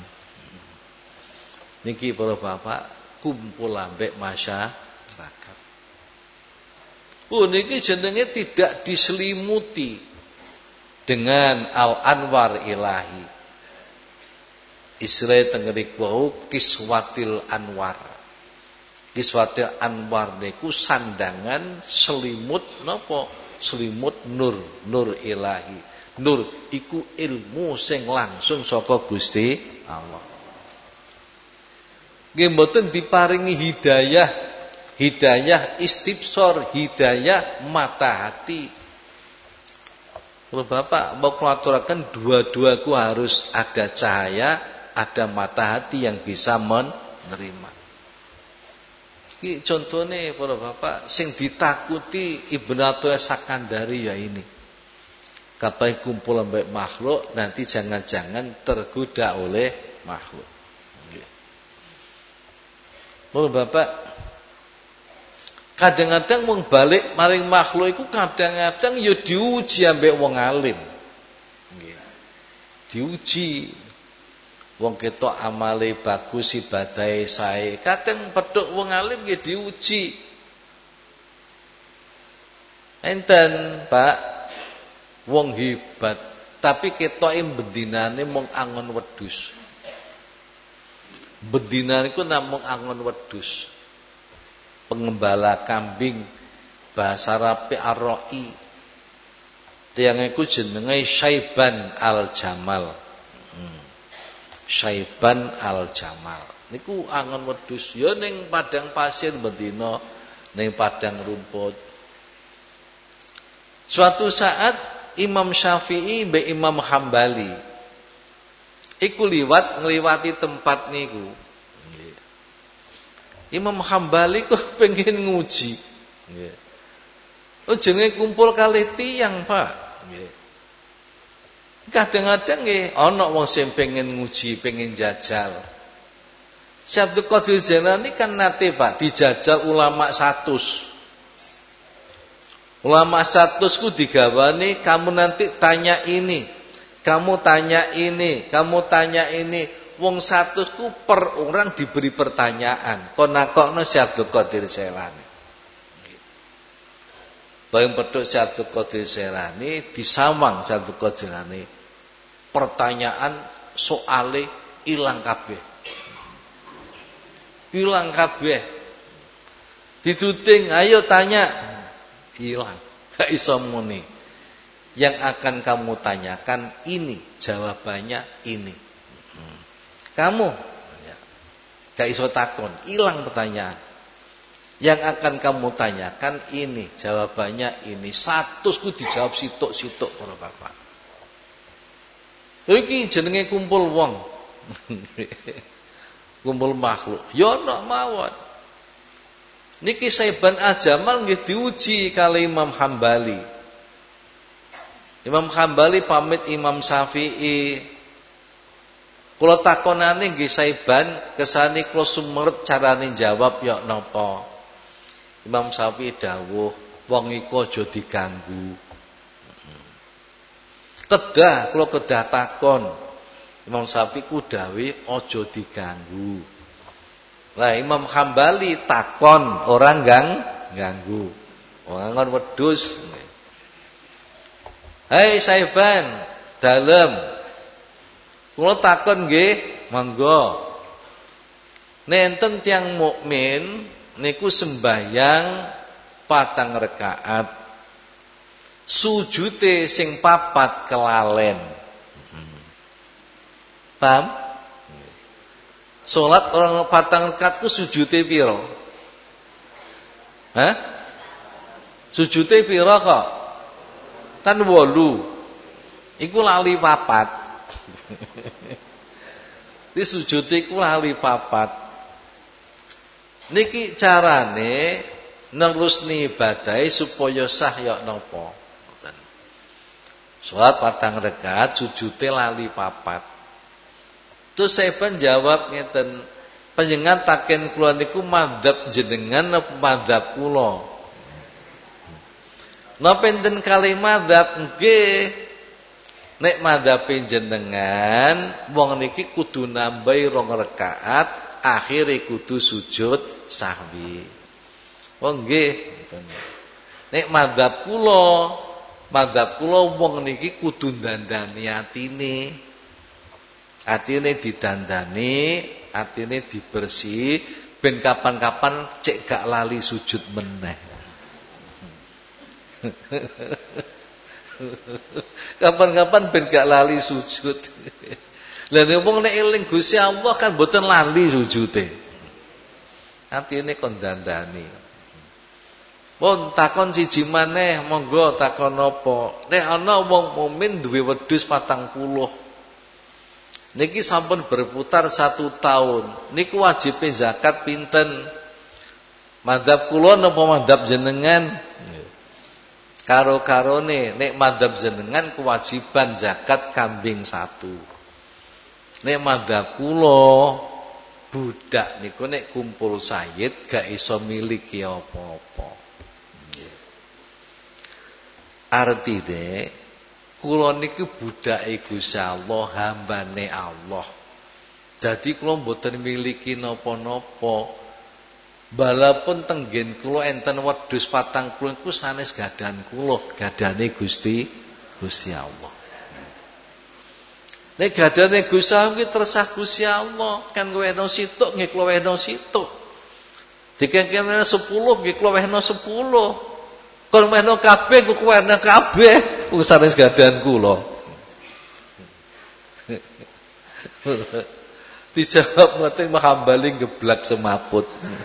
Niki para bapak kumpul ambek masyarakat. Oh niki jenenge tidak diselimuti dengan al-anwar ilahi. Israel tenggerik wau kiswatil anwar. Kiswatil anwar niku sandangan selimut napa? Selimut nur, nur ilahi. Nur iku ilmu sing langsung saka Gusti Allah. Nggih mboten diparingi hidayah, hidayah istibsor, hidayah mata hati. Kalau Bapak mau kulaturaken dua-duaku harus ada cahaya, ada mata hati yang bisa menerima. Iki contone para bapak sing ditakuti Ibnu Athaillah Sakandari ya ini. Kapan kumpul ambek makhluk nanti jangan-jangan tergoda oleh makhluk. Nggih. Para bapak kadang-kadang wong balik maring makhluk iku kadang-kadang ya diuji ambek wong alim. Nggih. Diuji. Wong ketok amale bagus ibadahe sae. Kadang pedhok wong alim nggih diuji. Enten, Pak, wong hebat, tapi ketoke bendinane mung angon wedhus. Bendinane iku namung angon wedhus. Pengembala kambing bahasa Arabe ar-ra'i. Tiyang iku jenenge Syaiban al-Jamal. Syaiban al-Jamal niku angon wedhus ya ning padang pasir bendina ning padang rumput. Suatu saat Imam Syafi'i mbek Imam Hambali iku liwat ngliwati tempat niku. Imam Hambali kok pengen nguji. Nggih. Oh jenenge kumpul kalih tiyang, Pak. Nggih. Kadang-kadang nggih ana wong sing pengen nguji, pengen jajal. Syekh Abdul Qadir Jailani kan nate Pak dijajal ulama satus. Ulama satus ku digawani kamu nanti tanya ini, kamu tanya ini, kamu tanya ini. Wong satus ku per orang diberi pertanyaan. Kon nakokno Syekh Abdul Qadir Jailani. Bareng pedhok Syekh Qadir Jailani disawang Syekh Qadir Jailani. Pertanyaan soale ilang kabeh. Ilang kabeh. Dituting, ayo tanya. Hilang, gak iso muni. Yang akan kamu tanyakan ini, jawabannya ini. Kamu gak iso takon, hilang pertanyaan. Yang akan kamu tanyakan ini, jawabannya ini. Satusku dijawab situk-situk para bapak. Iki jenenge kumpul wong. Kumpul makhluk. Ya ana mawon. Niki Saiban Ajamal nggih diuji kali Imam Hambali. Imam Hambali pamit Imam Syafi'i. Kula takonane nggih Saiban, kesane kula sumerep carane jawab ya napa. Imam Syafi'i dawuh, wong iku aja diganggu. Kedah kula kedah takon. Imam Syafi'i ku dawuh aja diganggu. Lah Imam Hambali takon, orang gang ganggu. Orang kan wedhus. Hei Saiban, dalem. Kula takon nggih, monggo. Nek enten tiyang mukmin niku sembahyang patang rakaat. Sujute sing papat kelalen. Paham? Salat orang patang rakaat ku sujute pira? Hah? Sujute pira kok? Kan wolu. Iku lali papat. Di sujute iku lali papat. Niki carane nerusni ibadahe supaya sah ya napa? Ngoten. Salat patang rakaat sujute lali papat. Terus saya pun jawab ngeten, panjenengan taken kula niku madzhab jenengan apa madzhab kula? Napa enten kalih madzhab nggih. Nek madzhab jenengan wong niki kudu nambahi rong rakaat, akhire kudu sujud sahwi. Wong nggih ngoten. Nek madzhab kula, madzhab kula wong niki kudu dandani atine. Atine didandani, atine dibersih, ben kapan-kapan cek gak lali sujud meneh. Kapan-kapan ben gak lali sujud. Lah nek wong nek eling Gusti Allah kan mboten lali sujude. Atine kon dandani. Pun takon siji maneh, monggo takon apa? Nek ana wong mukmin duwe wedhus patang puluh. Niki sampun berputar satu tahun. Niku wajib zakat pinten? Madzhab kula napa madzhab jenengan? Karo-karone nek madzhab jenengan kewajiban zakat kambing satu. Nek madzhab kula budak niku nek kumpul sayyid gak iso miliki apa-apa. Artine kula niku budake Gusti Allah, hambane Allah. Jadi kula mboten miliki napa-napa. Walaupun tenggen kula enten wedhus patang puluh iku sanes gadan kula, gadane Gusti Gusti Allah. Nek gadane Gusti Allah iki tersah Gusti Allah, kan wehno situk nggih kula wehno situk. Dikengkene sepuluh nggih kula wehno sepuluh. Kon wehno kabeh kula wehno kabeh. Wong sanes gadan kula. Dijawab ngoten Hambali geblak semaput.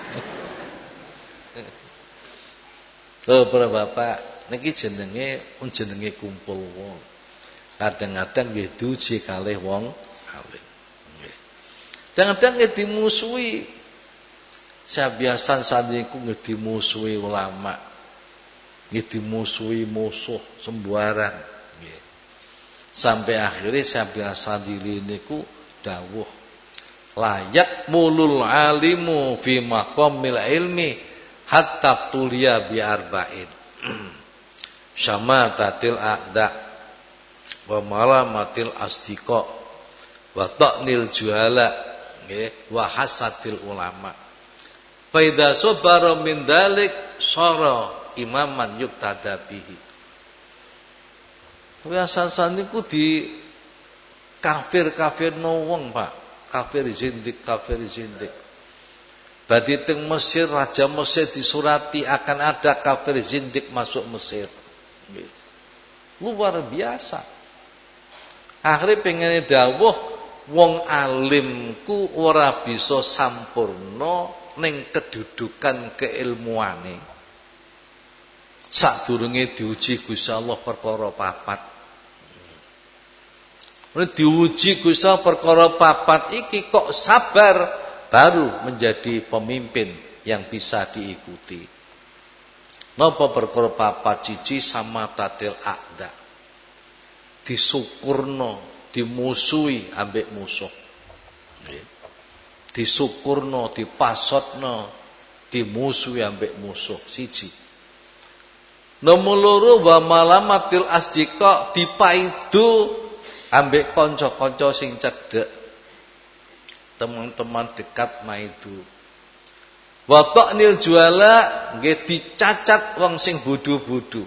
Tuh para bapak, niki jenenge jenenge kumpul wong. Kadang-kadang nggih diuji kalih wong alim. Nggih. Kadang-kadang nggih dimusuhi. Sabiasan sandiku nggih dimusuhi ulama. Nggih dimusuhi musuh sembarang. Nggih. Sampai akhirnya sabiasan diri niku dawuh layak mulul alimu fi maqamil ilmi hatta tulia bi arba'in syamatatil a'da wa malamatil asdiqa wa ta'nil juhala nggih wa hasatil ulama fa idza sabara min dalik sara imaman yuktada bihi. Biasa niku di kafir-kafir no wong, Pak. Kafir zindik, kafir zindik. Badhe teng Mesir, raja Mesir disurati akan ada kafir zindik masuk Mesir. Luar biasa. Akhirnya pengen dawuh wong alimku ora bisa sampurna ning kedudukan keilmuane. Sadurunge diuji Gusti Allah perkara papat. Nek diuji Gusti Allah perkara papat iki kok sabar, baru menjadi pemimpin yang bisa diikuti. Napa perkara papat? Cici sama tatil a'da. Disukurno, dimusuhi ambek musuh. Disukurno, dipasotno, dimusuhi ambek musuh. Siji. Nomor loro wa malamatil asdiqa, dipaido ambek kanca-kanca sing cedhek. Teman-teman dekat maidu. Wa ta'nil juala nggih dicacat wong sing bodho-bodho.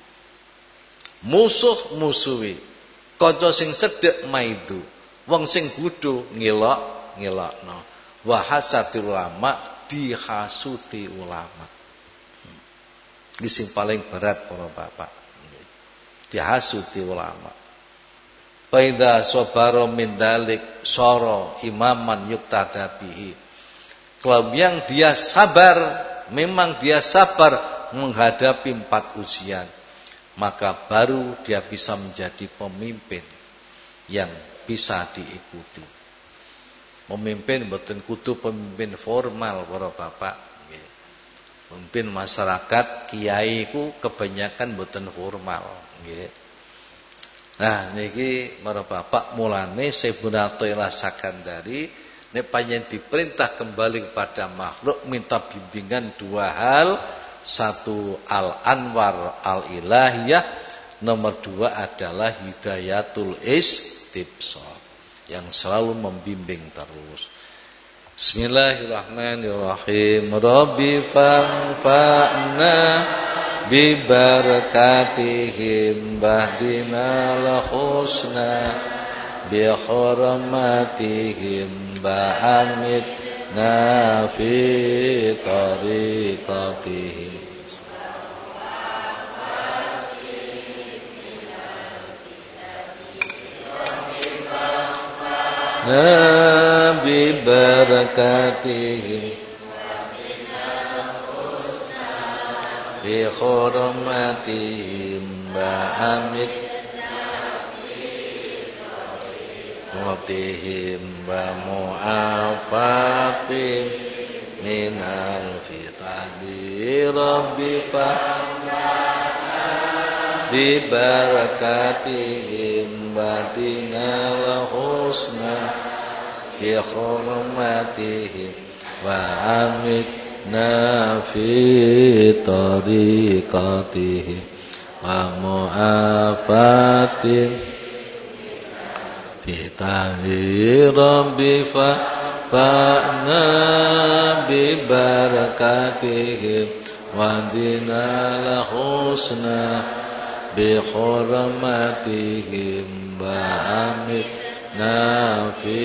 Musuh-musuhi. Kanca sing cedhek maidu. Wong sing bodho ngelok-ngelokno. Wa hasatil ulama, dihasuti ulama. Iki sing paling berat para bapak. Dihasuti ulama. Faida sobaro min dalik soro imaman yuktada bihi. Kalau yang dia sabar, memang dia sabar menghadapi empat ujian, maka baru dia bisa menjadi pemimpin yang bisa diikuti. Pemimpin mboten kudu pemimpin formal para bapak. Pemimpin masyarakat kiai ku kebanyakan mboten formal. Nah niki para bapak mulane Syekh Sakandari nek panjen diperintah kembali kepada makhluk minta bimbingan dua hal, satu al-anwar al-ilahiyah, nomor dua adalah hidayatul istibsar yang selalu membimbing terus. Bismillahirrahmanirrahim. Rabbi fanfa'na bi barakatihim bahdina la husna bi hurmatihim ba'amid nafi tariqatihim. Nabi barakatihim bi hurmatihim ba'amid mutihim wa mu'afatim minal fitani rabbi fa bi barakatihim batinal husna bi hurmatihim wa amidna fi tariqatihim wa mu'afatim fi tahi rabbi fa fa'na bi barakatihim wa dinal husna bi hurmatihim wa amidna fi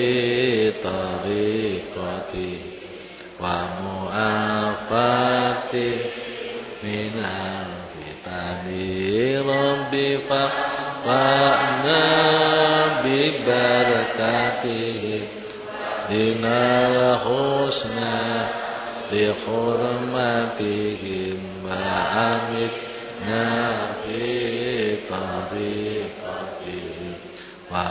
tariqatihim wa mu'afatihim minal fitani rabbi fa'na bi barakatihim dinal husna bi hurmatihim wa amidna fi tariqatihim wa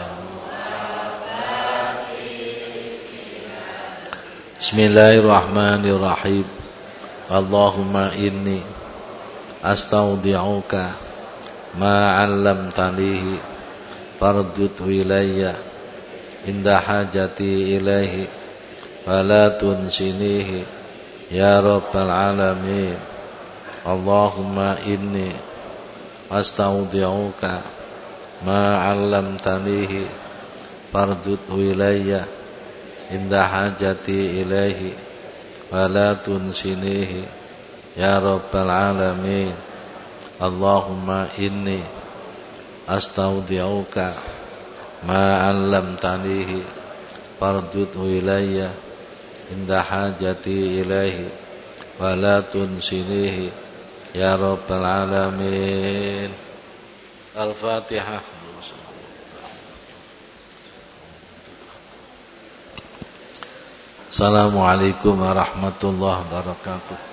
Bismillahirrahmanirrahim. Allahumma inni astaudi'uka ma 'allamtanihi fardud ilayya inda hajati ilaihi fala tunsinihi ya rabbal alamin. Allahumma inni astaudi'uka ma 'allamtanihi fardud ilayya inda hajati ilaihi wala tunsinihi ya rabbal alamin. Allahumma inni astaudi'uka ma 'allamtanihi fardudhu ilayya inda hajati ilaihi wa la tunsinihi ya rabbal alamin. Al-Fatihah. Assalamualaikum warahmatullahi wabarakatuh.